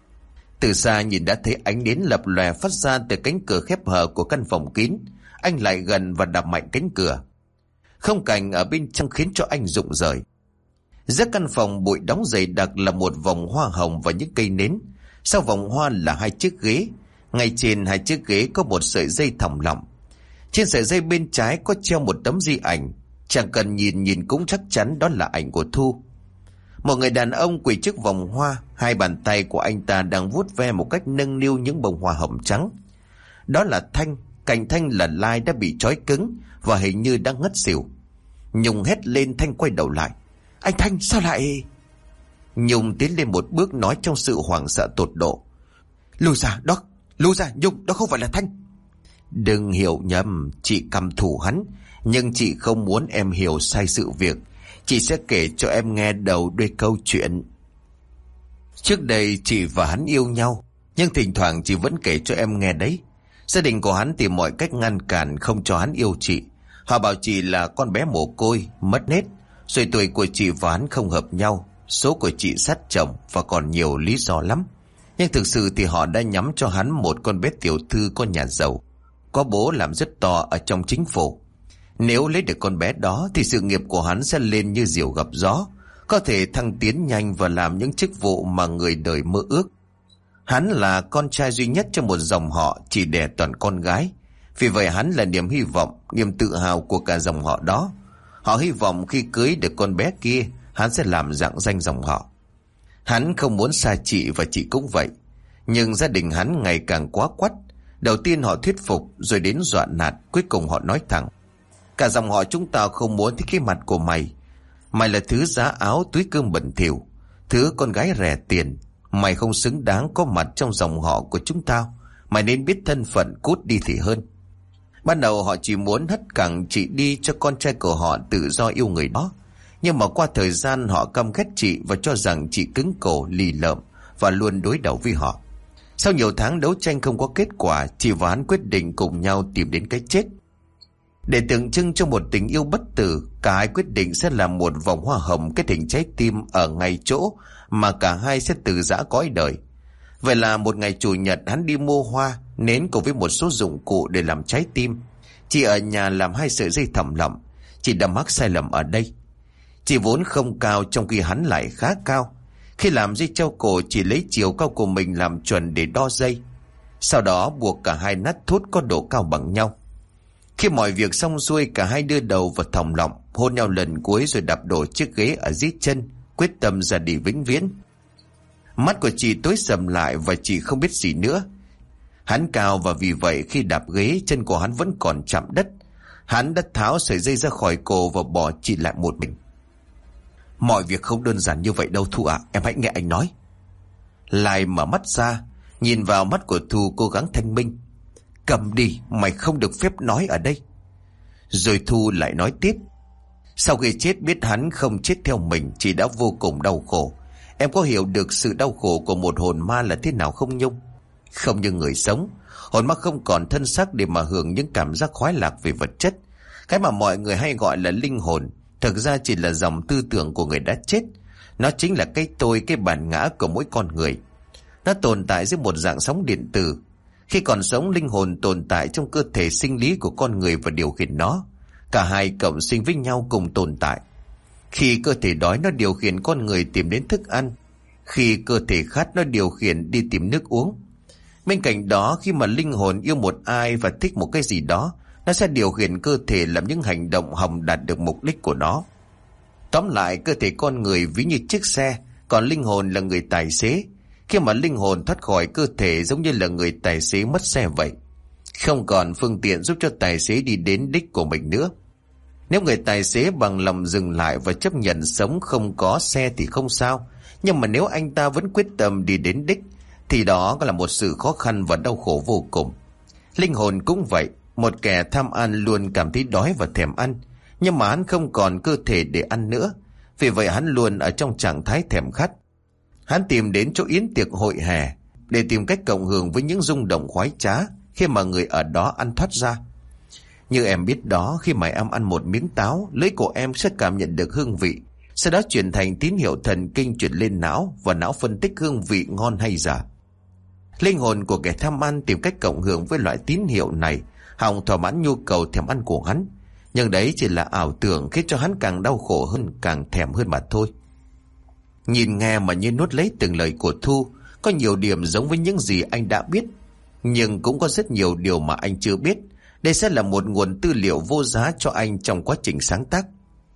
Từ xa Nhìn đã thấy ánh nến lập lòe phát ra từ cánh cửa khép hờ của căn phòng kín. Anh lại gần và đạp mạnh cánh cửa. Không cảnh ở bên trong khiến cho anh rụng rời. Giữa căn phòng bụi đóng dày đặc là một vòng hoa hồng và những cây nến. Sau vòng hoa là hai chiếc ghế. Ngay trên hai chiếc ghế có một sợi dây thòng lọng. Trên sợi dây bên trái có treo một tấm di ảnh. Chẳng cần nhìn nhìn cũng chắc chắn đó là ảnh của Thu. Một người đàn ông quỳ trước vòng hoa. Hai bàn tay của anh ta đang vuốt ve một cách nâng niu những bông hoa hồng trắng. Đó là Thanh. Cạnh Thanh là Lai đã bị trói cứng và hình như đang ngất xỉu. Nhung hét lên. Thanh quay đầu lại. Anh Thanh sao lại... Nhung tiến lên một bước nói trong sự hoảng sợ tột độ. Lùi ra đó, lùi ra Nhung, đó không phải là Thanh. Đừng hiểu nhầm, chị căm thù hắn. Nhưng chị không muốn em hiểu sai sự việc. Chị sẽ kể cho em nghe đầu đuôi câu chuyện. Trước đây chị và hắn yêu nhau, nhưng thỉnh thoảng chị vẫn kể cho em nghe đấy. Gia đình của hắn tìm mọi cách ngăn cản không cho hắn yêu chị. Họ bảo chị là con bé mồ côi, mất nết, rồi tuổi của chị và hắn không hợp nhau. số của chị sát chồng và còn nhiều lý do lắm. Nhưng thực sự thì họ đã nhắm cho hắn một con bé tiểu thư con nhà giàu, có bố làm rất to ở trong chính phủ. Nếu lấy được con bé đó thì sự nghiệp của hắn sẽ lên như diều gặp gió, có thể thăng tiến nhanh và làm những chức vụ mà người đời mơ ước. Hắn là con trai duy nhất trong một dòng họ chỉ đẻ toàn con gái. Vì vậy hắn là niềm hy vọng, niềm tự hào của cả dòng họ đó. Họ hy vọng khi cưới được con bé kia, hắn sẽ làm rạng danh dòng họ. Hắn không muốn xa chị và chị cũng vậy. Nhưng gia đình hắn ngày càng quá quắt. Đầu tiên họ thuyết phục, rồi đến dọa nạt, cuối cùng họ nói thẳng: cả dòng họ chúng ta không muốn thấy cái mặt của mày. Mày là thứ giá áo túi cơm bẩn thỉu, thứ con gái rẻ tiền. Mày không xứng đáng có mặt trong dòng họ của chúng tao. Mày nên biết thân phận, cút đi thì hơn. Ban đầu họ chỉ muốn hất cẳng chị đi cho con trai của họ tự do yêu người đó. Nhưng mà qua thời gian họ căm ghét chị và cho rằng chị cứng cổ, lì lợm và luôn đối đầu với họ. Sau nhiều tháng đấu tranh không có kết quả, chị và hắn quyết định cùng nhau tìm đến cái chết. Để tượng trưng cho một tình yêu bất tử, cả hai quyết định sẽ làm một vòng hoa hồng kết hình trái tim ở ngay chỗ mà cả hai sẽ từ giã cõi đời. Vậy là một ngày chủ nhật, hắn đi mua hoa, nến cùng với một số dụng cụ để làm trái tim. Chị ở nhà làm hai sợi dây thòng lọng. Chị đã mắc sai lầm ở đây. Chị vốn không cao trong khi hắn lại khá cao. Khi làm dây treo cổ, chị lấy chiều cao của mình làm chuẩn để đo dây. Sau đó buộc cả hai nát thút có độ cao bằng nhau. Khi mọi việc xong xuôi, cả hai đưa đầu vào thòng lọng, hôn nhau lần cuối rồi đạp đổ chiếc ghế ở dưới chân, quyết tâm ra đi vĩnh viễn. Mắt của chị tối sầm lại và chị không biết gì nữa. Hắn cao và vì vậy khi đạp ghế, chân của hắn vẫn còn chạm đất. Hắn đã tháo sợi dây ra khỏi cổ và bỏ chị lại một mình. Mọi việc không đơn giản như vậy đâu Thu ạ, em hãy nghe anh nói. Lai mở mắt ra, nhìn vào mắt của Thu cố gắng thanh minh. Cầm đi, mày không được phép nói ở đây. Rồi Thu lại nói tiếp. Sau khi chết biết hắn không chết theo mình, chị đã vô cùng đau khổ. Em có hiểu được sự đau khổ của một hồn ma là thế nào không Nhung? Không như người sống, hồn ma không còn thân xác để mà hưởng những cảm giác khoái lạc về vật chất. Cái mà mọi người hay gọi là linh hồn thực ra chỉ là dòng tư tưởng của người đã chết. Nó chính là cái tôi, cái bản ngã của mỗi con người. Nó tồn tại dưới một dạng sóng điện tử. Khi còn sống, linh hồn tồn tại trong cơ thể sinh lý của con người và điều khiển nó. Cả hai cộng sinh với nhau cùng tồn tại. Khi cơ thể đói, nó điều khiển con người tìm đến thức ăn. Khi cơ thể khát, nó điều khiển đi tìm nước uống. Bên cạnh đó, khi mà linh hồn yêu một ai và thích một cái gì đó, nó sẽ điều khiển cơ thể làm những hành động hòng đạt được mục đích của nó. Tóm lại, cơ thể con người ví như chiếc xe, còn linh hồn là người tài xế. Khi mà linh hồn thoát khỏi cơ thể giống như là người tài xế mất xe vậy. Không còn phương tiện giúp cho tài xế đi đến đích của mình nữa. Nếu người tài xế bằng lòng dừng lại và chấp nhận sống không có xe thì không sao. Nhưng mà nếu anh ta vẫn quyết tâm đi đến đích thì đó là một sự khó khăn và đau khổ vô cùng. Linh hồn cũng vậy. Một kẻ tham ăn luôn cảm thấy đói và thèm ăn. Nhưng mà hắn không còn cơ thể để ăn nữa. Vì vậy hắn luôn ở trong trạng thái thèm khát. Hắn tìm đến chỗ yến tiệc hội hè để tìm cách cộng hưởng với những rung động khoái trá khi mà người ở đó ăn thoát ra. Như em biết đó, khi mà em ăn một miếng táo, lưỡi của em sẽ cảm nhận được hương vị, sau đó chuyển thành tín hiệu thần kinh chuyển lên não và não phân tích hương vị ngon hay giả. Linh hồn của kẻ tham ăn tìm cách cộng hưởng với loại tín hiệu này, hòng thỏa mãn nhu cầu thèm ăn của hắn. Nhưng đấy chỉ là ảo tưởng khiến cho hắn càng đau khổ hơn, càng thèm hơn mà thôi. Nhìn nghe mà như nuốt lấy từng lời của Thu, có nhiều điểm giống với những gì anh đã biết, nhưng cũng có rất nhiều điều mà anh chưa biết. Đây sẽ là một nguồn tư liệu vô giá cho anh trong quá trình sáng tác.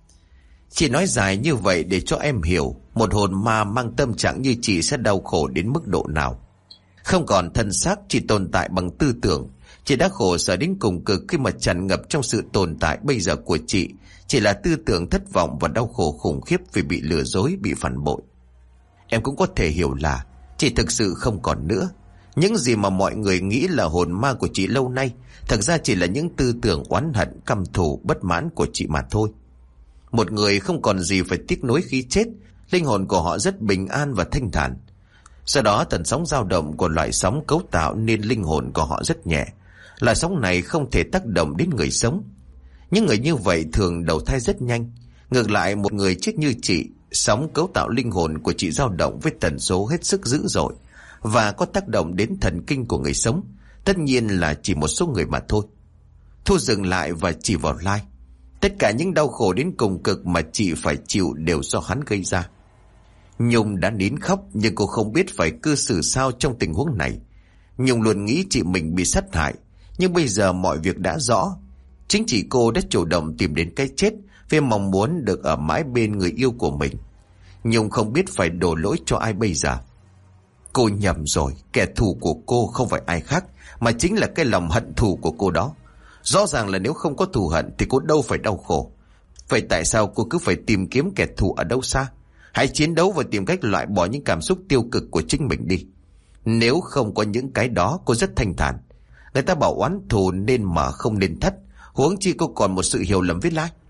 Chỉ nói dài như vậy để cho em hiểu một hồn ma mang tâm trạng như chị sẽ đau khổ đến mức độ nào. Không còn thân xác, chỉ tồn tại bằng tư tưởng. Chị đã khổ sở đến cùng cực khi mà tràn ngập trong sự tồn tại bây giờ của chị chỉ là tư tưởng thất vọng và đau khổ khủng khiếp vì bị lừa dối, bị phản bội. Em cũng có thể hiểu là chị thực sự không còn nữa. Những gì mà mọi người nghĩ là hồn ma của chị lâu nay thực ra chỉ là những tư tưởng oán hận, căm thù, bất mãn của chị mà thôi. Một người không còn gì phải tiếc nuối khi chết, linh hồn của họ rất bình an và thanh thản. Do đó tần sóng dao động của loại sóng cấu tạo nên linh hồn của họ rất nhẹ. Loại sóng này không thể tác động đến người sống. Những người như vậy thường đầu thai rất nhanh. Ngược lại, một người chết như chị, Sóng cấu tạo linh hồn của chị dao động với tần số hết sức dữ dội và có tác động đến thần kinh của người sống. Tất nhiên là chỉ một số người mà thôi. Thu dừng lại và chỉ vào Lai. Tất cả những đau khổ đến cùng cực mà chị phải chịu đều do hắn gây ra. Nhung đã nín khóc, nhưng cô không biết phải cư xử sao trong tình huống này. Nhung luôn nghĩ chị mình bị sát hại, nhưng bây giờ mọi việc đã rõ. Chính chị cô đã chủ động tìm đến cái chết vì mong muốn được ở mãi bên người yêu của mình. Nhung không biết phải đổ lỗi cho ai bây giờ. Cô nhầm rồi, kẻ thù của cô không phải ai khác, mà chính là cái lòng hận thù của cô đó. Rõ ràng là nếu không có thù hận thì cô đâu phải đau khổ. Vậy tại sao cô cứ phải tìm kiếm kẻ thù ở đâu xa? Hãy chiến đấu và tìm cách loại bỏ những cảm xúc tiêu cực của chính mình đi. Nếu không có những cái đó, cô rất thanh thản. Người ta bảo oán thù nên mở không nên thất, huống chi cô còn một sự hiểu lầm với Lai.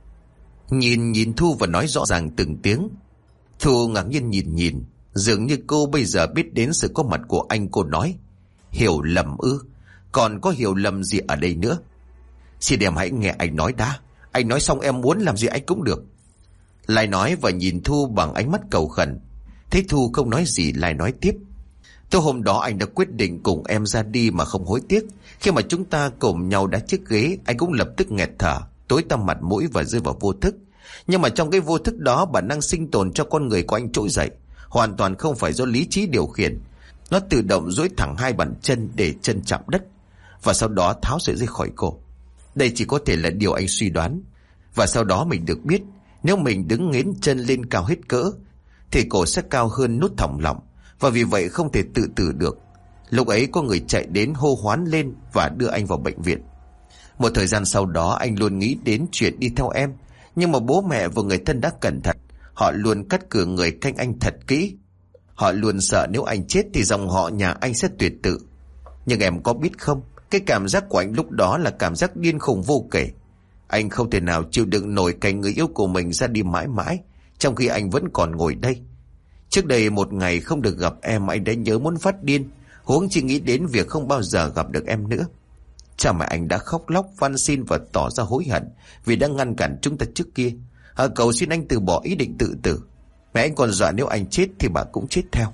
Nhìn nhìn Thu và nói rõ ràng từng tiếng. Thu ngạc nhiên nhìn nhìn, dường như cô bây giờ biết đến sự có mặt của anh. Cô nói: hiểu lầm ư? Còn có hiểu lầm gì ở đây nữa? Xin em hãy nghe anh nói đã. Anh nói xong em muốn làm gì anh cũng được. Lai nói và nhìn Thu bằng ánh mắt cầu khẩn. Thấy Thu không nói gì, Lai nói tiếp: tối hôm đó anh đã quyết định cùng em ra đi mà không hối tiếc. Khi mà chúng ta cùng nhau đã chiếc ghế, anh cũng lập tức nghẹt thở, tối tăm mặt mũi và rơi vào vô thức. Nhưng mà trong cái vô thức đó, bản năng sinh tồn cho con người của anh trỗi dậy, hoàn toàn không phải do lý trí điều khiển. Nó tự động duỗi thẳng hai bàn chân để chân chạm đất, và sau đó tháo sợi dây khỏi cổ. Đây chỉ có thể là điều anh suy đoán. Và sau đó mình được biết, nếu mình đứng nghiến chân lên cao hết cỡ thì cổ sẽ cao hơn nút thòng lọng, và vì vậy không thể tự tử được. Lúc ấy có người chạy đến hô hoán lên và đưa anh vào bệnh viện. Một thời gian sau đó anh luôn nghĩ đến chuyện đi theo em, nhưng mà bố mẹ và người thân đã cẩn thận. Họ luôn cắt cử người canh anh thật kỹ. Họ luôn sợ nếu anh chết thì dòng họ nhà anh sẽ tuyệt tự. Nhưng em có biết không, cái cảm giác của anh lúc đó là cảm giác điên khùng vô kể. Anh không thể nào chịu đựng nổi cảnh người yêu của mình ra đi mãi mãi, trong khi anh vẫn còn ngồi đây. Trước đây một ngày không được gặp em, anh đã nhớ muốn phát điên, huống chi nghĩ đến việc không bao giờ gặp được em nữa. Cha mẹ anh đã khóc lóc van xin và tỏ ra hối hận vì đã ngăn cản chúng ta trước kia. Họ cầu xin anh từ bỏ ý định tự tử. Mẹ anh còn dọa nếu anh chết thì bà cũng chết theo.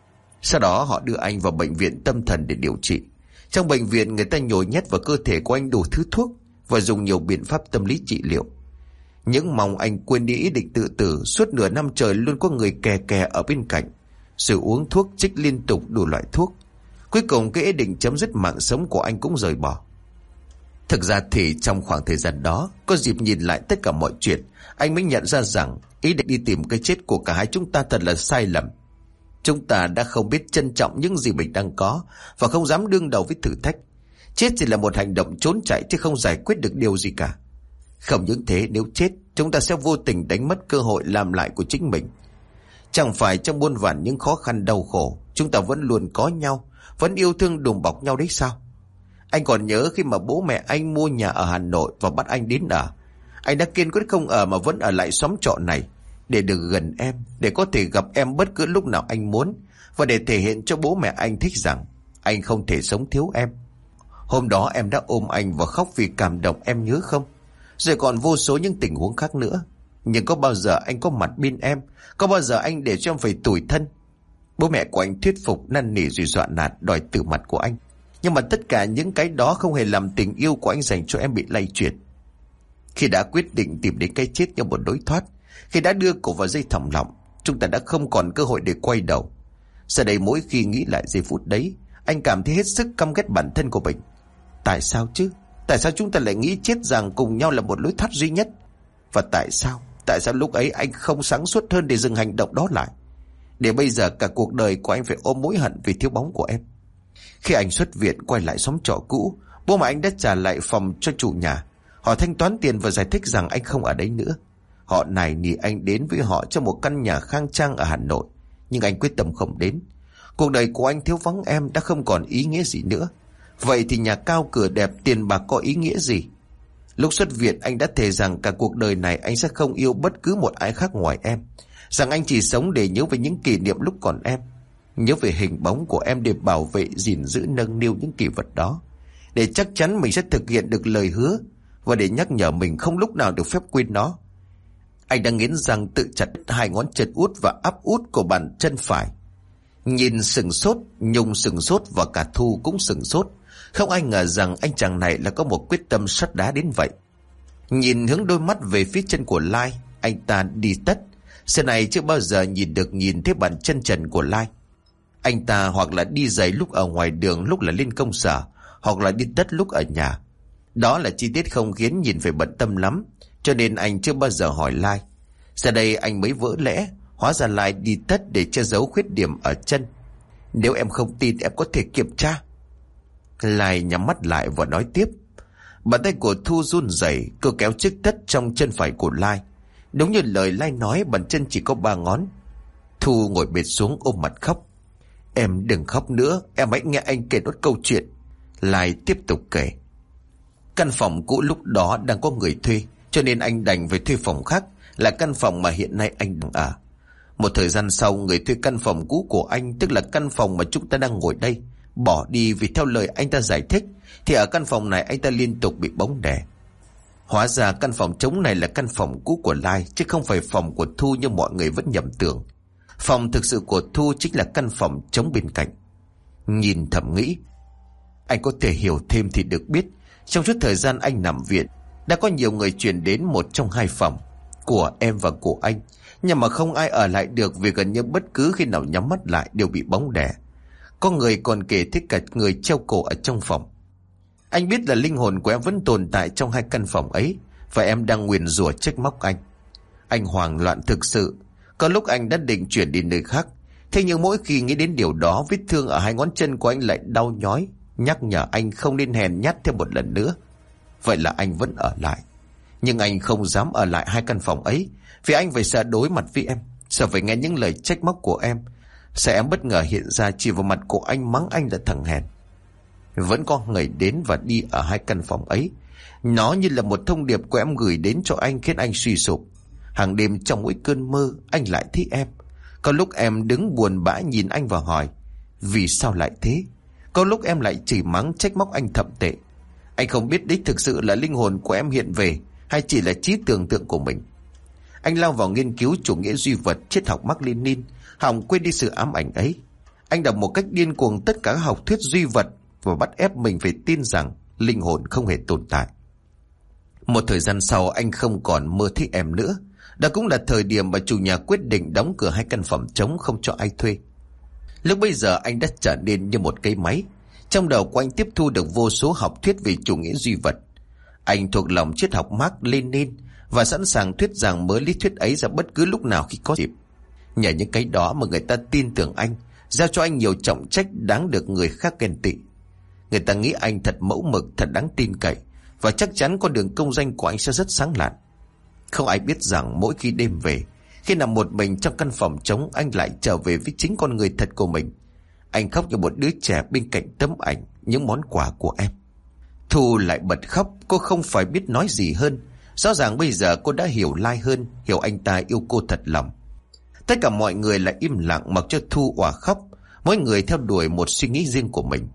Sau đó họ đưa anh vào bệnh viện tâm thần để điều trị. Trong bệnh viện, người ta nhồi nhét vào cơ thể của anh đủ thứ thuốc và dùng nhiều biện pháp tâm lý trị liệu. Những mong anh quên đi ý định tự tử, suốt nửa năm trời luôn có người kè kè ở bên cạnh, sự uống thuốc chích liên tục đủ loại thuốc. Cuối cùng cái ý định chấm dứt mạng sống của anh cũng rời bỏ. Thực ra thì trong khoảng thời gian đó, có dịp nhìn lại tất cả mọi chuyện, anh mới nhận ra rằng ý định đi tìm cái chết của cả hai chúng ta thật là sai lầm. Chúng ta đã không biết trân trọng những gì mình đang có và không dám đương đầu với thử thách. Chết chỉ là một hành động trốn chạy chứ không giải quyết được điều gì cả. Không những thế, nếu chết, chúng ta sẽ vô tình đánh mất cơ hội làm lại của chính mình. Chẳng phải trong muôn vàn những khó khăn đau khổ, chúng ta vẫn luôn có nhau, vẫn yêu thương đùm bọc nhau đấy sao? Anh còn nhớ khi mà bố mẹ anh mua nhà ở Hà Nội và bắt anh đến ở, anh đã kiên quyết không ở mà vẫn ở lại xóm trọ này để được gần em, để có thể gặp em bất cứ lúc nào anh muốn, và để thể hiện cho bố mẹ anh thích rằng anh không thể sống thiếu em. Hôm đó em đã ôm anh và khóc vì cảm động, em nhớ không? Rồi còn vô số những tình huống khác nữa. Nhưng có bao giờ anh có mặt bên em? Có bao giờ anh để cho em phải tủi thân? Bố mẹ của anh thuyết phục, năn nỉ rồi dọa nạt đòi từ mặt của anh. Nhưng mà tất cả những cái đó không hề làm tình yêu của anh dành cho em bị lay chuyển. Khi đã quyết định tìm đến cái chết như một lối thoát, khi đã đưa cổ vào dây thòng lọng, chúng ta đã không còn cơ hội để quay đầu. Giờ đây mỗi khi nghĩ lại giây phút đấy, anh cảm thấy hết sức căm ghét bản thân của mình. Tại sao chứ? Tại sao chúng ta lại nghĩ chết rằng cùng nhau là một lối thoát duy nhất? Và tại sao? Tại sao lúc ấy anh không sáng suốt hơn để dừng hành động đó lại? Để bây giờ cả cuộc đời của anh phải ôm mối hận vì thiếu bóng của em. Khi anh xuất viện quay lại xóm trọ cũ, bố mẹ anh đã trả lại phòng cho chủ nhà. Họ thanh toán tiền và giải thích rằng anh không ở đấy nữa. Họ nài nỉ anh đến với họ trong một căn nhà khang trang ở Hà Nội, nhưng anh quyết tâm không đến. Cuộc đời của anh thiếu vắng em đã không còn ý nghĩa gì nữa. Vậy thì nhà cao cửa đẹp, tiền bạc có ý nghĩa gì? Lúc xuất viện, anh đã thề rằng cả cuộc đời này anh sẽ không yêu bất cứ một ai khác ngoài em, rằng anh chỉ sống để nhớ về những kỷ niệm lúc còn em, nhớ về hình bóng của em để bảo vệ, gìn giữ, nâng niu những kỷ vật đó, để chắc chắn mình sẽ thực hiện được lời hứa và để nhắc nhở mình không lúc nào được phép quên nó. Anh đang nghiến răng tự chặt hai ngón chân út và áp út của bàn chân phải. Nhìn sừng sốt, Nhung sừng sốt và cả Thu cũng sừng sốt. Không ai ngờ rằng anh chàng này là có một quyết tâm sắt đá đến vậy. Nhìn hướng đôi mắt về phía chân của Lai, anh ta đi tất. Xưa này chưa bao giờ nhìn được nhìn thấy bàn chân trần của Lai. Anh ta hoặc là đi giày lúc ở ngoài đường, lúc là lên công sở, hoặc là đi tất lúc ở nhà. Đó là chi tiết không khiến nhìn phải bận tâm lắm, cho nên anh chưa bao giờ hỏi Lai. Giờ đây anh mới vỡ lẽ, hóa ra Lai đi tất để che giấu khuyết điểm ở chân. Nếu em không tin em có thể kiểm tra. Lai nhắm mắt lại và nói tiếp. Bàn tay của Thu run rẩy, cô kéo chiếc tất trong chân phải của Lai. Đúng như lời Lai nói, bàn chân chỉ có ba ngón. Thu ngồi bệt xuống ôm mặt khóc. Em đừng khóc nữa, em hãy nghe anh kể nốt câu chuyện. Lai tiếp tục kể. Căn phòng cũ lúc đó đang có người thuê, cho nên anh đành phải thuê phòng khác, là căn phòng mà hiện nay anh đang ở. Một thời gian sau, người thuê căn phòng cũ của anh, tức là căn phòng mà chúng ta đang ngồi đây, bỏ đi vì theo lời anh ta giải thích, thì ở căn phòng này anh ta liên tục bị bóng đè. Hóa ra căn phòng trống này là căn phòng cũ của Lai, chứ không phải phòng của Thu như mọi người vẫn nhầm tưởng. Phòng thực sự của Thu chính là căn phòng trống bên cạnh. Nhìn thầm nghĩ, anh có thể hiểu thêm thì được biết, trong suốt thời gian anh nằm viện, đã có nhiều người chuyển đến một trong hai phòng, của em và của anh, nhưng mà không ai ở lại được vì gần như bất cứ khi nào nhắm mắt lại đều bị bóng đè. Có người còn kể thích cả người treo cổ ở trong phòng. Anh biết là linh hồn của em vẫn tồn tại trong hai căn phòng ấy, và em đang nguyền rủa trách móc anh. Anh hoảng loạn thực sự. Có lúc anh đã định chuyển đi nơi khác, thế nhưng mỗi khi nghĩ đến điều đó, vết thương ở hai ngón chân của anh lại đau nhói, nhắc nhở anh không nên hèn nhát thêm một lần nữa. Vậy là anh vẫn ở lại. Nhưng anh không dám ở lại hai căn phòng ấy, vì anh phải sợ đối mặt với em, sợ phải nghe những lời trách móc của em, sợ em bất ngờ hiện ra chỉ vào mặt của anh mắng anh là thằng hèn. Vẫn có người đến và đi ở hai căn phòng ấy. Nó như là một thông điệp của em gửi đến cho anh, khiến anh suy sụp. Hàng đêm trong mỗi cơn mơ, anh lại thấy em. Có lúc em đứng buồn bã nhìn anh và hỏi, vì sao lại thế? Có lúc em lại chỉ mắng trách móc anh thậm tệ. Anh không biết đích thực sự là linh hồn của em hiện về, hay chỉ là trí tưởng tượng của mình. Anh lao vào nghiên cứu chủ nghĩa duy vật, triết học Mác Lênin, hòng quên đi sự ám ảnh ấy. Anh đọc một cách điên cuồng tất cả các học thuyết duy vật và bắt ép mình phải tin rằng linh hồn không hề tồn tại. Một thời gian sau, anh không còn mơ thấy em nữa. Đó cũng là thời điểm mà chủ nhà quyết định đóng cửa hai căn phòng trống không cho ai thuê. Lúc bây giờ anh đã trở nên như một cây máy. Trong đầu của anh tiếp thu được vô số học thuyết về chủ nghĩa duy vật. Anh thuộc lòng triết học Mác Lênin và sẵn sàng thuyết giảng mới lý thuyết ấy ra bất cứ lúc nào khi có dịp. Nhờ những cái đó mà người ta tin tưởng anh, giao cho anh nhiều trọng trách đáng được người khác ghen tị. Người ta nghĩ anh thật mẫu mực, thật đáng tin cậy, và chắc chắn con đường công danh của anh sẽ rất sáng lạn. Không ai biết rằng mỗi khi đêm về, khi nằm một mình trong căn phòng trống, anh lại trở về với chính con người thật của mình. Anh khóc như một đứa trẻ bên cạnh tấm ảnh, những món quà của em. Thu lại bật khóc. Cô không phải biết nói gì hơn. Rõ ràng bây giờ cô đã hiểu Lai hơn, hiểu anh ta yêu cô thật lòng. Tất cả mọi người lại im lặng mặc cho Thu òa khóc, mỗi người theo đuổi một suy nghĩ riêng của mình.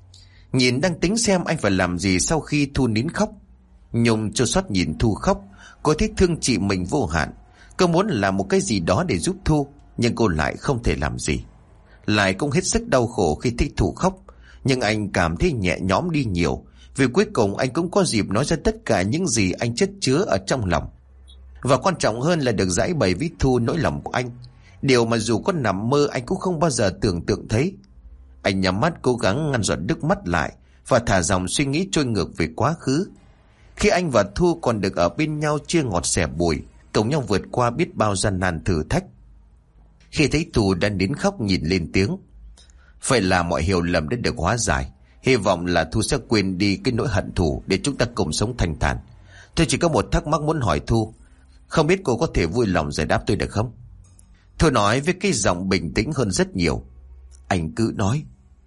Nhìn đang tính xem anh phải làm gì sau khi Thu nín khóc. Nhung trơ xót nhìn Thu khóc. Cô thấy thương chị mình vô hạn. Cô muốn làm một cái gì đó để giúp Thu, nhưng cô lại không thể làm gì. Lại cũng hết sức đau khổ khi thấy Thu khóc, nhưng anh cảm thấy nhẹ nhõm đi nhiều, vì cuối cùng anh cũng có dịp nói ra tất cả những gì anh chất chứa ở trong lòng. Và quan trọng hơn là được giải bày với Thu nỗi lòng của anh, điều mà dù có nằm mơ anh cũng không bao giờ tưởng tượng thấy. Anh nhắm mắt cố gắng ngăn giọt nước mắt lại và thả dòng suy nghĩ trôi ngược về quá khứ. Khi anh và Thu còn được ở bên nhau chia ngọt sẻ bùi, cùng nhau vượt qua biết bao gian nan thử thách. Khi thấy Thu đang đến khóc nhìn lên tiếng. Phải là mọi hiểu lầm đã được hóa giải. Hy vọng là Thu sẽ quên đi cái nỗi hận thù để chúng ta cùng sống thanh thản. Tôi chỉ có một thắc mắc muốn hỏi Thu, không biết cô có thể vui lòng giải đáp tôi được không? Thu nói với cái giọng bình tĩnh hơn rất nhiều. Anh cứ nói.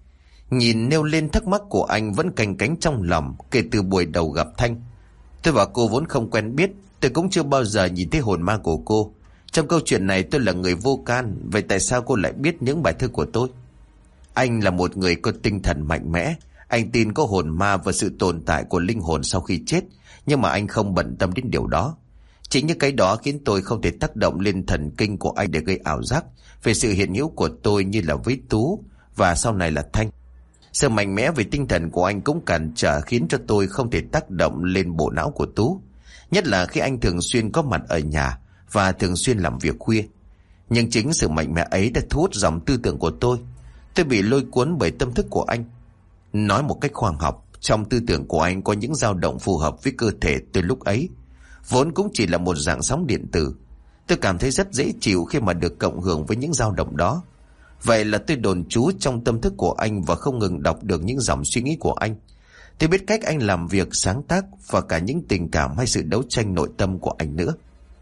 Nhìn nêu lên thắc mắc của anh vẫn canh cánh trong lòng kể từ buổi đầu gặp Thanh. Tôi và cô vốn không quen biết, tôi cũng chưa bao giờ nhìn thấy hồn ma của cô. Trong câu chuyện này tôi là người vô can, vậy tại sao cô lại biết những bài thơ của tôi? Anh là một người có tinh thần mạnh mẽ. Anh tin có hồn ma và sự tồn tại của linh hồn sau khi chết, nhưng mà anh không bận tâm đến điều đó. Chính những cái đó khiến tôi không thể tác động lên thần kinh của anh để gây ảo giác về sự hiện hữu của tôi như là với Tú và sau này là Thanh. Sự mạnh mẽ về tinh thần của anh cũng cản trở khiến cho tôi không thể tác động lên bộ não của Tú, nhất là khi anh thường xuyên có mặt ở nhà và thường xuyên làm việc khuya. Nhưng chính sự mạnh mẽ ấy đã thu hút dòng tư tưởng của tôi. Tôi bị lôi cuốn bởi tâm thức của anh. Nói một cách khoa học, trong tư tưởng của anh có những dao động phù hợp với cơ thể tôi lúc ấy, vốn cũng chỉ là một dạng sóng điện tử. Tôi cảm thấy rất dễ chịu khi mà được cộng hưởng với những dao động đó. Vậy là tôi đồn trú trong tâm thức của anh và không ngừng đọc được những dòng suy nghĩ của anh. Tôi biết cách anh làm việc, sáng tác và cả những tình cảm hay sự đấu tranh nội tâm của anh nữa.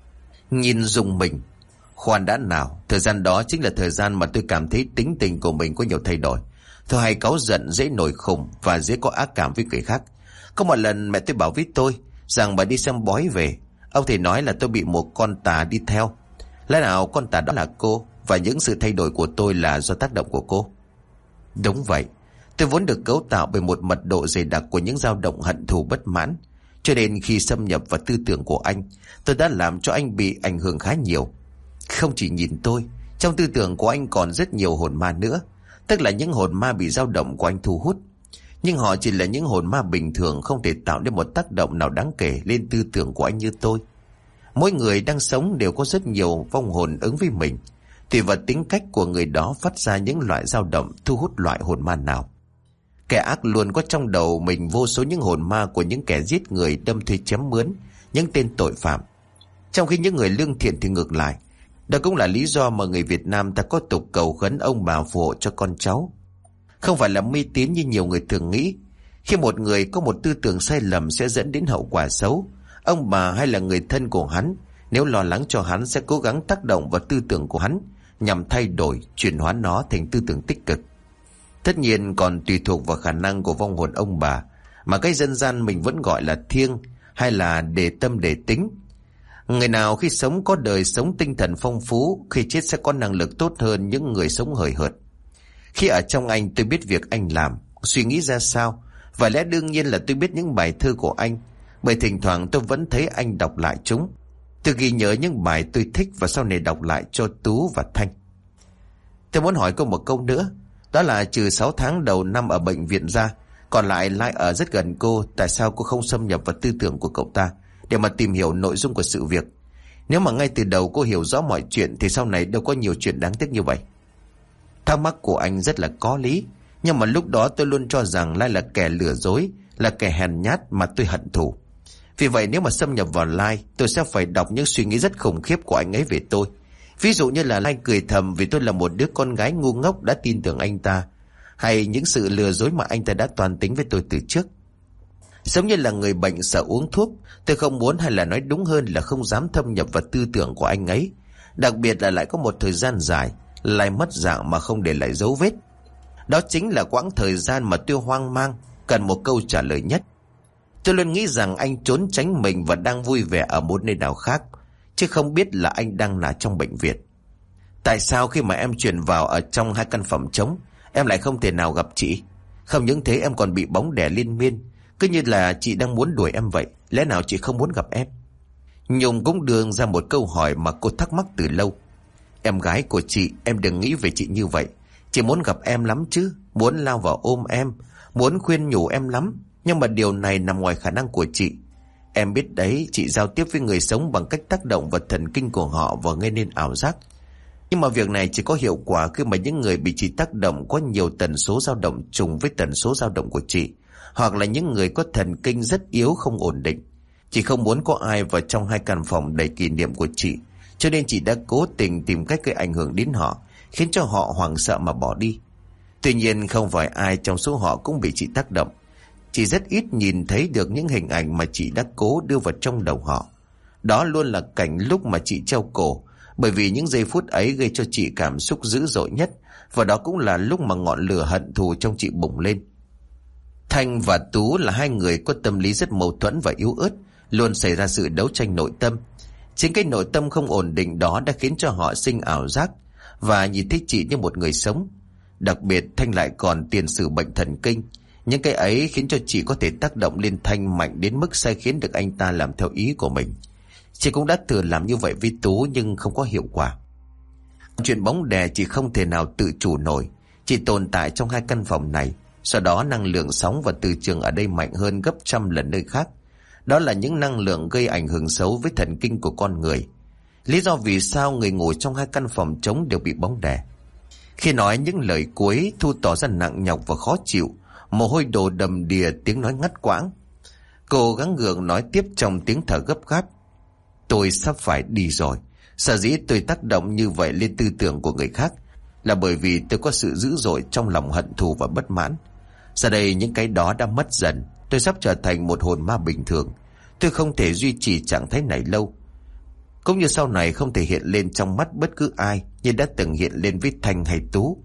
Nhìn dùng mình. Khoan đã nào, thời gian đó chính là thời gian mà tôi cảm thấy tính tình của mình có nhiều thay đổi. Tôi hay cáu giận, dễ nổi khùng và dễ có ác cảm với người khác. Có một lần mẹ tôi bảo với tôi rằng bà đi xem bói về, ông thầy nói là tôi bị một con tà đi theo. Lẽ nào con tà đó là cô, và những sự thay đổi của tôi là do tác động của cô? Đúng vậy, tôi vốn được cấu tạo bởi một mật độ dày đặc của những dao động hận thù bất mãn, cho nên khi xâm nhập vào tư tưởng của anh, tôi đã làm cho anh bị ảnh hưởng khá nhiều. Không chỉ nhìn tôi, trong tư tưởng của anh còn rất nhiều hồn ma nữa, tức là những hồn ma bị dao động của anh thu hút. Nhưng họ chỉ là những hồn ma bình thường, không thể tạo nên một tác động nào đáng kể lên tư tưởng của anh như tôi. Mỗi người đang sống đều có rất nhiều vong hồn ứng với mình, tùy vào tính cách của người đó phát ra những loại dao động thu hút loại hồn ma nào. Kẻ ác luôn có trong đầu mình vô số những hồn ma của những kẻ giết người, đâm thuê chém mướn, những tên tội phạm. Trong khi những người lương thiện thì ngược lại. Đó cũng là lý do mà người Việt Nam ta có tục cầu khấn ông bà phù hộ cho con cháu. Không phải là mê tín như nhiều người thường nghĩ. Khi một người có một tư tưởng sai lầm sẽ dẫn đến hậu quả xấu, ông bà hay là người thân của hắn, nếu lo lắng cho hắn, sẽ cố gắng tác động vào tư tưởng của hắn nhằm thay đổi, chuyển hóa nó thành tư tưởng tích cực. Tất nhiên còn tùy thuộc vào khả năng của vong hồn ông bà, mà cái dân gian mình vẫn gọi là thiêng hay là đề tâm đề tính. Người nào khi sống có đời sống tinh thần phong phú, khi chết sẽ có năng lực tốt hơn những người sống hời hợt. Khi ở trong anh, tôi biết việc anh làm, suy nghĩ ra sao, và lẽ đương nhiên là tôi biết những bài thơ của anh, bởi thỉnh thoảng tôi vẫn thấy anh đọc lại chúng. Tôi ghi nhớ những bài tôi thích và sau này đọc lại cho Tú và Thanh. Tôi muốn hỏi cô một câu nữa, đó là trừ sáu tháng đầu năm ở bệnh viện ra, còn lại lại ở rất gần cô, tại sao cô không xâm nhập vào tư tưởng của cậu ta để mà tìm hiểu nội dung của sự việc? Nếu mà ngay từ đầu cô hiểu rõ mọi chuyện thì sau này đâu có nhiều chuyện đáng tiếc như vậy. Thắc mắc của anh rất là có lý, nhưng mà lúc đó tôi luôn cho rằng Lai là kẻ lừa dối, là kẻ hèn nhát mà tôi hận thù. Vì vậy nếu mà xâm nhập vào Lai, tôi sẽ phải đọc những suy nghĩ rất khủng khiếp của anh ấy về tôi. Ví dụ như là Lai cười thầm vì tôi là một đứa con gái ngu ngốc đã tin tưởng anh ta, hay những sự lừa dối mà anh ta đã toan tính với tôi từ trước. Giống như là người bệnh sợ uống thuốc, tôi không muốn, hay là nói đúng hơn là không dám thâm nhập vào tư tưởng của anh ấy. Đặc biệt là lại có một thời gian dài Lai mất dạng mà không để lại dấu vết. Đó chính là quãng thời gian mà tôi hoang mang, cần một câu trả lời nhất. Tôi luôn nghĩ rằng anh trốn tránh mình và đang vui vẻ ở một nơi nào khác, chứ không biết là anh đang là trong bệnh viện. Tại sao khi mà em chuyển vào ở trong hai căn phòng trống, em lại không thể nào gặp chị? Không những thế em còn bị bóng đè liên miên, cứ như là chị đang muốn đuổi em vậy. Lẽ nào chị không muốn gặp em? Nhung cũng đưa ra một câu hỏi mà cô thắc mắc từ lâu. Em gái của chị, em đừng nghĩ về chị như vậy. Chị muốn gặp em lắm chứ, muốn lao vào ôm em, muốn khuyên nhủ em lắm. Nhưng mà điều này nằm ngoài khả năng của chị. Em biết đấy, chị giao tiếp với người sống bằng cách tác động vào thần kinh của họ và gây nên ảo giác. Nhưng mà việc này chỉ có hiệu quả khi mà những người bị chị tác động có nhiều tần số dao động trùng với tần số dao động của chị, hoặc là những người có thần kinh rất yếu, không ổn định. Chị không muốn có ai vào trong hai căn phòng đầy kỷ niệm của chị, cho nên chị đã cố tình tìm cách gây ảnh hưởng đến họ, khiến cho họ hoảng sợ mà bỏ đi. Tuy nhiên không phải ai trong số họ cũng bị chị tác động. Chị rất ít nhìn thấy được những hình ảnh mà chị đã cố đưa vào trong đầu họ. Đó luôn là cảnh lúc mà chị treo cổ, bởi vì những giây phút ấy gây cho chị cảm xúc dữ dội nhất, và đó cũng là lúc mà ngọn lửa hận thù trong chị bùng lên. Thanh và Tú là hai người có tâm lý rất mâu thuẫn và yếu ớt, luôn xảy ra sự đấu tranh nội tâm. Chính cái nội tâm không ổn định đó đã khiến cho họ sinh ảo giác và nhìn thấy chị như một người sống. Đặc biệt Thanh lại còn tiền sử bệnh thần kinh. Những cái ấy khiến cho chị có thể tác động lên Thanh mạnh đến mức sai khiến được anh ta làm theo ý của mình. Chị cũng đã thử làm như vậy với Tú nhưng không có hiệu quả. Chuyện bóng đè chị không thể nào tự chủ nổi. Chị tồn tại trong hai căn phòng này. Sau đó năng lượng sóng và từ trường ở đây mạnh hơn gấp trăm lần nơi khác. Đó là những năng lượng gây ảnh hưởng xấu với thần kinh của con người. Lý do vì sao người ngồi trong hai căn phòng trống đều bị bóng đè. Khi nói những lời cuối, Thu tỏ ra nặng nhọc và khó chịu. Mồ hôi đổ đầm đìa, tiếng nói ngắt quãng. Cô gắng gượng nói tiếp trong tiếng thở gấp gáp. Tôi sắp phải đi rồi. Sở dĩ tôi tác động như vậy lên tư tưởng của người khác là bởi vì tôi có sự dữ dội trong lòng hận thù và bất mãn. Giờ đây những cái đó đã mất dần. Tôi sắp trở thành một hồn ma bình thường. Tôi không thể duy trì trạng thái này lâu, cũng như sau này không thể hiện lên trong mắt bất cứ ai như đã từng hiện lên với Thanh hay Tú.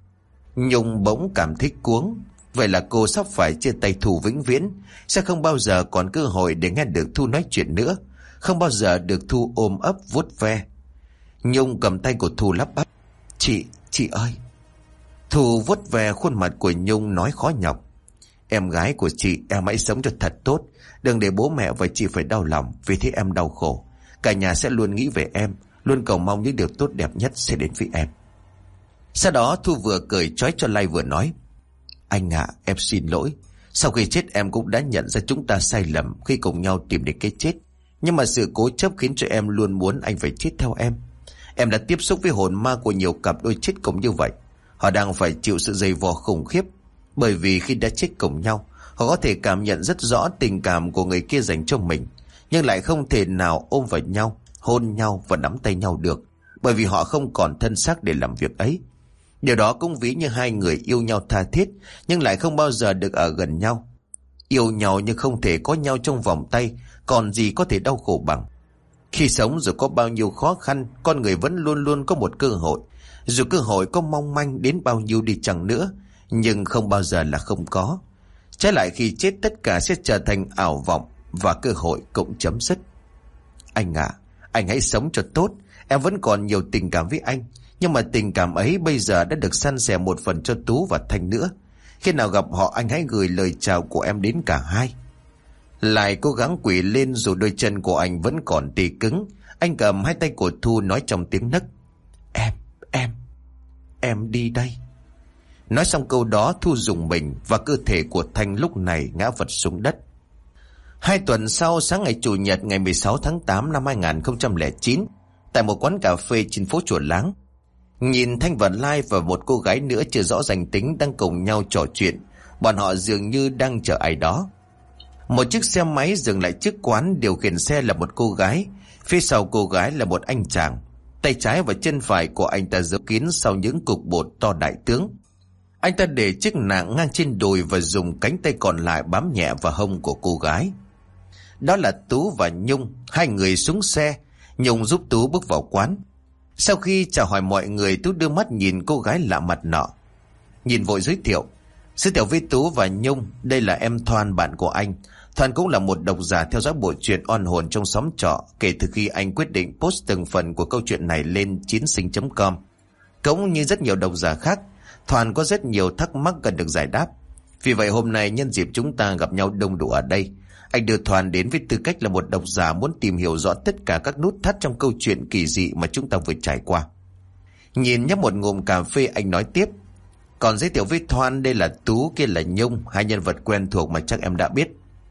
Nhung bỗng cảm thấy cuống. Vậy là cô sắp phải chia tay Thu vĩnh viễn. Sẽ không bao giờ còn cơ hội để nghe được Thu nói chuyện nữa. Không bao giờ được Thu ôm ấp vuốt ve. Nhung cầm tay của Thu lắp bắp. Chị, chị ơi. Thu vuốt ve khuôn mặt của Nhung nói khó nhọc. Em gái của chị, em hãy sống cho thật tốt. Đừng để bố mẹ và chị phải đau lòng vì thế em đau khổ. Cả nhà sẽ luôn nghĩ về em, luôn cầu mong những điều tốt đẹp nhất sẽ đến với em. Sau đó Thu vừa cười trói cho Lai vừa nói. Anh ạ, à, em xin lỗi. Sau khi chết em cũng đã nhận ra chúng ta sai lầm khi cùng nhau tìm đến cái chết. Nhưng mà sự cố chấp khiến cho em luôn muốn anh phải chết theo em. Em đã tiếp xúc với hồn ma của nhiều cặp đôi chết cùng như vậy. Họ đang phải chịu sự dày vò khủng khiếp. Bởi vì khi đã chết cùng nhau, họ có thể cảm nhận rất rõ tình cảm của người kia dành cho mình, nhưng lại không thể nào ôm vào nhau, hôn nhau và nắm tay nhau được, bởi vì họ không còn thân xác để làm việc ấy. Điều đó cũng ví như hai người yêu nhau tha thiết nhưng lại không bao giờ được ở gần nhau. Yêu nhau nhưng không thể có nhau trong vòng tay, còn gì có thể đau khổ bằng. Khi sống dù có bao nhiêu khó khăn, con người vẫn luôn luôn có một cơ hội. Dù cơ hội có mong manh đến bao nhiêu đi chăng nữa, nhưng không bao giờ là không có. Trái lại khi chết tất cả sẽ trở thành ảo vọng và cơ hội cũng chấm dứt. Anh ạ, à, anh hãy sống cho tốt. Em vẫn còn nhiều tình cảm với anh, nhưng mà tình cảm ấy bây giờ đã được san sẻ một phần cho Tú và Thanh nữa. Khi nào gặp họ anh hãy gửi lời chào của em đến cả hai. Lại cố gắng quỳ lên dù đôi chân của anh vẫn còn tê cứng. Anh cầm hai tay của Thu nói trong tiếng nấc. Em, em, em đi đây. Nói xong câu đó Thu rùng mình và cơ thể của Thanh lúc này ngã vật xuống đất. Hai tuần sau, sáng ngày Chủ nhật ngày mười sáu tháng tám năm hai nghìn không trăm lẻ chín, tại một quán cà phê trên phố Chùa Láng, nhìn Thanh và Lai và một cô gái nữa chưa rõ danh tính đang cùng nhau trò chuyện. Bọn họ dường như đang chờ ai đó. Một chiếc xe máy dừng lại trước quán, điều khiển xe là một cô gái. Phía sau cô gái là một anh chàng. Tay trái và chân phải của anh ta giấu kín sau những cục bột to đại tướng. Anh ta để chiếc nạng ngang trên đùi và dùng cánh tay còn lại bám nhẹ vào hông của cô gái. Đó là Tú và Nhung. Hai người xuống xe. Nhung giúp Tú bước vào quán. Sau khi chào hỏi mọi người, Tú đưa mắt nhìn cô gái lạ mặt nọ. Nhìn vội giới thiệu. Giới thiệu với Tú và Nhung, đây là em Thoan, bạn của anh. Thoan cũng là một độc giả theo dõi bộ truyện oan hồn trong xóm trọ kể từ khi anh quyết định post từng phần của câu chuyện này lên chín sinh chấm com. Cũng như rất nhiều độc giả khác, Thoan có rất nhiều thắc mắc cần được giải đáp. Vì vậy hôm nay nhân dịp chúng ta gặp nhau đông đủ ở đây, anh đưa Thoan đến với tư cách là một độc giả muốn tìm hiểu rõ tất cả các nút thắt trong câu chuyện kỳ dị mà chúng ta vừa trải qua. Nhìn nhấp một ngụm cà phê, anh nói tiếp. Còn giới thiệu với Thoan, đây là Tú, kia là Nhung, hai nhân vật quen thuộc mà chắc em đã biết.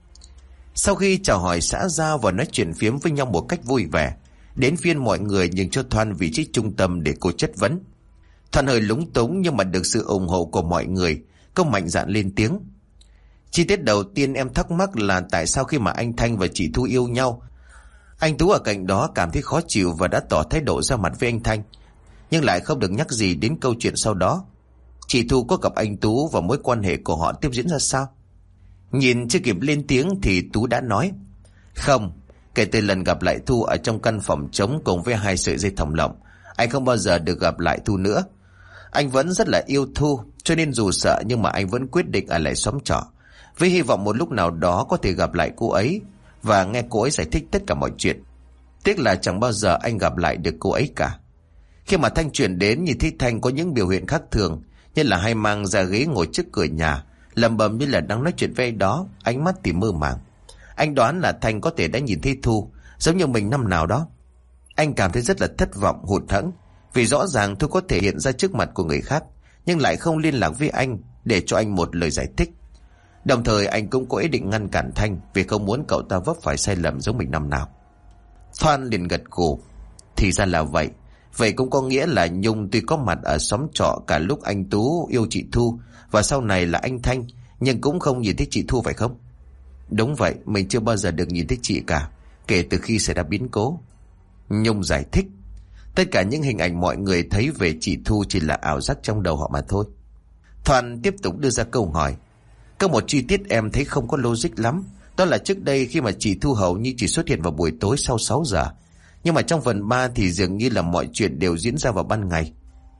Sau khi chào hỏi xã giao và nói chuyện phiếm với nhau một cách vui vẻ, đến phiên mọi người nhường cho Thoan vị trí trung tâm để cô chất vấn. Thoan hơi lúng túng nhưng mà được sự ủng hộ của mọi người, cô mạnh dạn lên tiếng. Chi tiết đầu tiên em thắc mắc là tại sao khi mà anh Thanh và chị Thu yêu nhau, anh Tú ở cạnh đó cảm thấy khó chịu và đã tỏ thái độ ra mặt với anh Thanh, nhưng lại không được nhắc gì đến câu chuyện sau đó. Chị Thu có gặp anh Tú và mối quan hệ của họ tiếp diễn ra sao? Nhìn chưa kịp lên tiếng thì Tú đã nói. Không, kể từ lần gặp lại Thu ở trong căn phòng trống cùng với hai sợi dây thòng lọng, anh không bao giờ được gặp lại Thu nữa. Anh vẫn rất là yêu Thu, cho nên dù sợ nhưng mà anh vẫn quyết định ở lại xóm trọ, với hy vọng một lúc nào đó có thể gặp lại cô ấy và nghe cô ấy giải thích tất cả mọi chuyện. Tiếc là chẳng bao giờ anh gặp lại được cô ấy cả. Khi mà Thanh chuyển đến, nhìn thấy Thanh có những biểu hiện khác thường, như là hay mang ra ghế ngồi trước cửa nhà, lẩm bẩm như là đang nói chuyện với ai đó, ánh mắt thì mơ màng. Anh đoán là Thanh có thể đã nhìn thấy Thu giống như mình năm nào đó. Anh cảm thấy rất là thất vọng, hụt hẫng, vì rõ ràng Thu có thể hiện ra trước mặt của người khác, nhưng lại không liên lạc với anh để cho anh một lời giải thích. Đồng thời anh cũng có ý định ngăn cản Thanh, vì không muốn cậu ta vấp phải sai lầm giống mình năm nào. Thoan liền gật gù. Thì ra là vậy. Vậy cũng có nghĩa là Nhung tuy có mặt ở xóm trọ cả lúc anh Tú yêu chị Thu và sau này là anh Thanh, nhưng cũng không nhìn thấy chị Thu phải không? Đúng vậy, mình chưa bao giờ được nhìn thấy chị cả, kể từ khi xảy ra biến cố. Nhung giải thích. Tất cả những hình ảnh mọi người thấy về chị Thu chỉ là ảo giác trong đầu họ mà thôi. Thoan tiếp tục đưa ra câu hỏi. Có một chi tiết em thấy không có logic lắm. Đó là trước đây khi mà chị Thu hầu như chỉ xuất hiện vào buổi tối sau sáu giờ. Nhưng mà trong phần ba thì dường như là mọi chuyện đều diễn ra vào ban ngày.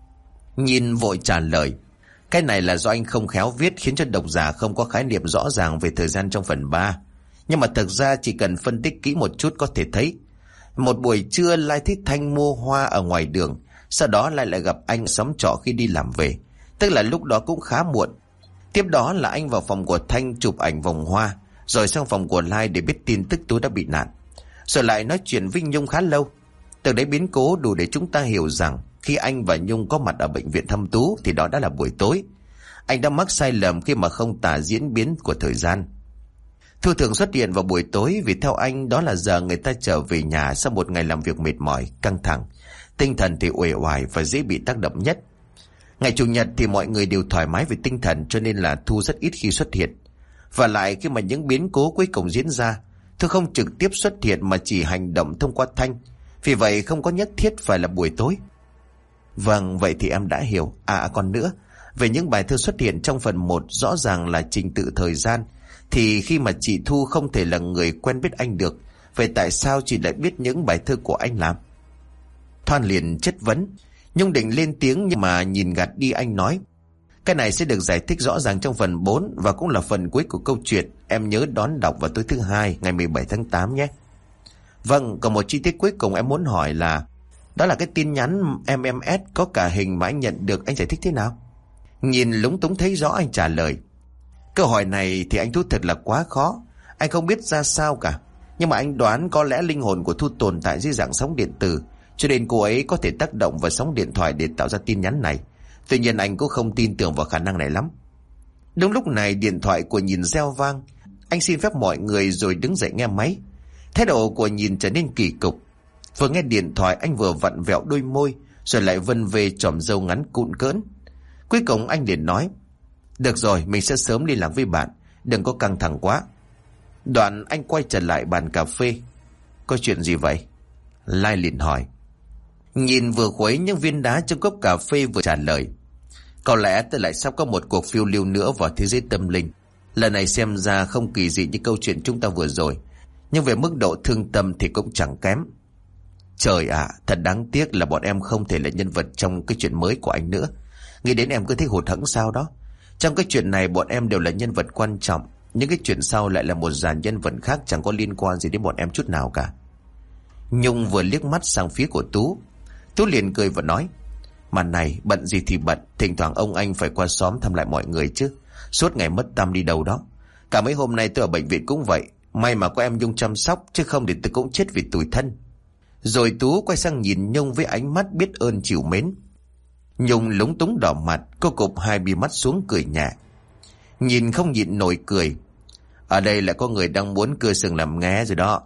Nhìn vội trả lời. Cái này là do anh không khéo viết, khiến cho độc giả không có khái niệm rõ ràng về thời gian trong phần ba. Nhưng mà thực ra chỉ cần phân tích kỹ một chút có thể thấy. Một buổi trưa Lai thấy Thanh mua hoa ở ngoài đường, sau đó Lai lại gặp anh xóm trọ khi đi làm về, tức là lúc đó cũng khá muộn. Tiếp đó là anh vào phòng của Thanh chụp ảnh vòng hoa, rồi sang phòng của Lai để biết tin tức Tú đã bị nạn, rồi lại nói chuyện với Nhung khá lâu. Từ đấy biến cố đủ để chúng ta hiểu rằng khi anh và Nhung có mặt ở bệnh viện thăm Tú thì đó đã là buổi tối. Anh đã mắc sai lầm khi mà không tả diễn biến của thời gian. Thu thường xuất hiện vào buổi tối vì theo anh đó là giờ người ta trở về nhà sau một ngày làm việc mệt mỏi, căng thẳng, tinh thần thì uể oải và dễ bị tác động nhất. Ngày Chủ nhật thì mọi người đều thoải mái về tinh thần, cho nên là Thu rất ít khi xuất hiện. Và lại khi mà những biến cố cuối cùng diễn ra, Thu không trực tiếp xuất hiện mà chỉ hành động thông qua Thanh, vì vậy không có nhất thiết phải là buổi tối. Vâng, vậy thì em đã hiểu. À còn nữa, về những bài thơ xuất hiện trong phần một rõ ràng là trình tự thời gian, thì khi mà chị Thu không thể là người quen biết anh được, vậy tại sao chị lại biết những bài thơ của anh làm? Thoan liền chất vấn. Nhung định lên tiếng nhưng mà nhìn gạt đi, anh nói. Cái này sẽ được giải thích rõ ràng trong phần bốn và cũng là phần cuối của câu chuyện. Em nhớ đón đọc vào tối thứ hai ngày mười bảy tháng tám nhé. Vâng, còn một chi tiết cuối cùng em muốn hỏi là đó là cái tin nhắn em em ét có cả hình mà anh nhận được, anh giải thích thế nào? Nhìn lúng túng thấy rõ, anh trả lời. Câu hỏi này thì anh Thu thật là quá khó, anh không biết ra sao cả. Nhưng mà anh đoán có lẽ linh hồn của Thu tồn tại dưới dạng sóng điện tử, cho nên cô ấy có thể tác động vào sóng điện thoại để tạo ra tin nhắn này. Tuy nhiên anh cũng không tin tưởng vào khả năng này lắm. Đúng lúc này điện thoại của Nhìn reo vang. Anh xin phép mọi người rồi đứng dậy nghe máy. Thái độ của Nhìn trở nên kỳ cục. Vừa nghe điện thoại anh vừa vặn vẹo đôi môi, rồi lại vân về chòm râu ngắn cụn cỡn. Cuối cùng anh liền nói. Được rồi, mình sẽ sớm liên lạc với bạn, đừng có căng thẳng quá. Đoạn anh quay trở lại bàn cà phê. Có chuyện gì vậy? Lai liền hỏi. Nhìn vừa khuấy những viên đá trong cốc cà phê vừa trả lời. Có lẽ tôi lại sắp có một cuộc phiêu lưu nữa vào thế giới tâm linh. Lần này xem ra không kỳ dị như câu chuyện chúng ta vừa rồi, nhưng về mức độ thương tâm thì cũng chẳng kém. Trời ạ, à, thật đáng tiếc là bọn em không thể là nhân vật trong cái chuyện mới của anh nữa. Nghĩ đến em cứ thấy hụt hẫng sao đó. Trong cái chuyện này bọn em đều là nhân vật quan trọng, nhưng cái chuyện sau lại là một dàn nhân vật khác chẳng có liên quan gì đến bọn em chút nào cả. Nhung vừa liếc mắt sang phía của Tú. Tú liền cười và nói. Mà này, bận gì thì bận, thỉnh thoảng ông anh phải qua xóm thăm lại mọi người chứ. Suốt ngày mất tăm đi đâu đó. Cả mấy hôm nay tôi ở bệnh viện cũng vậy. May mà có em Nhung chăm sóc, chứ không thì tôi cũng chết vì tủi thân. Rồi Tú quay sang nhìn Nhung với ánh mắt biết ơn trìu mến. Nhung lúng túng đỏ mặt, cô cụp hai bì mắt xuống cười nhẹ. Nhìn không nhịn nổi cười. Ở đây lại có người đang muốn cưa sừng làm nghé rồi đó.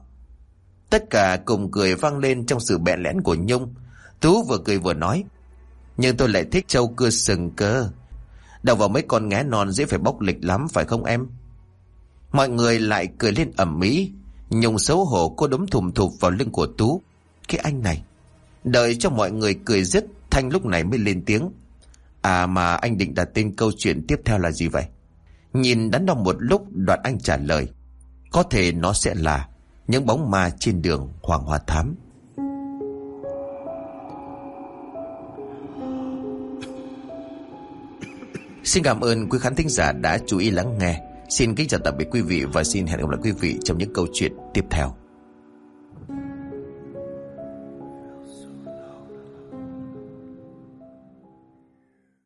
Tất cả cùng cười vang lên trong sự bẽn lẽn của Nhung. Tú vừa cười vừa nói. Nhưng tôi lại thích trâu cưa sừng cơ. Đầu vào mấy con nghé non dễ phải bóc lịch lắm phải không em? Mọi người lại cười lên ầm ĩ. Nhung xấu hổ cô đấm thùm thụp vào lưng của Tú. Cái anh này. Đợi cho mọi người cười dứt, Thanh lúc này mới lên tiếng. À mà anh định đặt tên câu chuyện tiếp theo là gì vậy? Nhìn đắn đo một lúc, đoạn anh trả lời. Có thể nó sẽ là Những bóng ma trên đường Hoàng Hoa Thám. Xin cảm ơn quý khán thính giả đã chú ý lắng nghe. Xin kính chào tạm biệt quý vị và xin hẹn gặp lại quý vị trong những câu chuyện tiếp theo.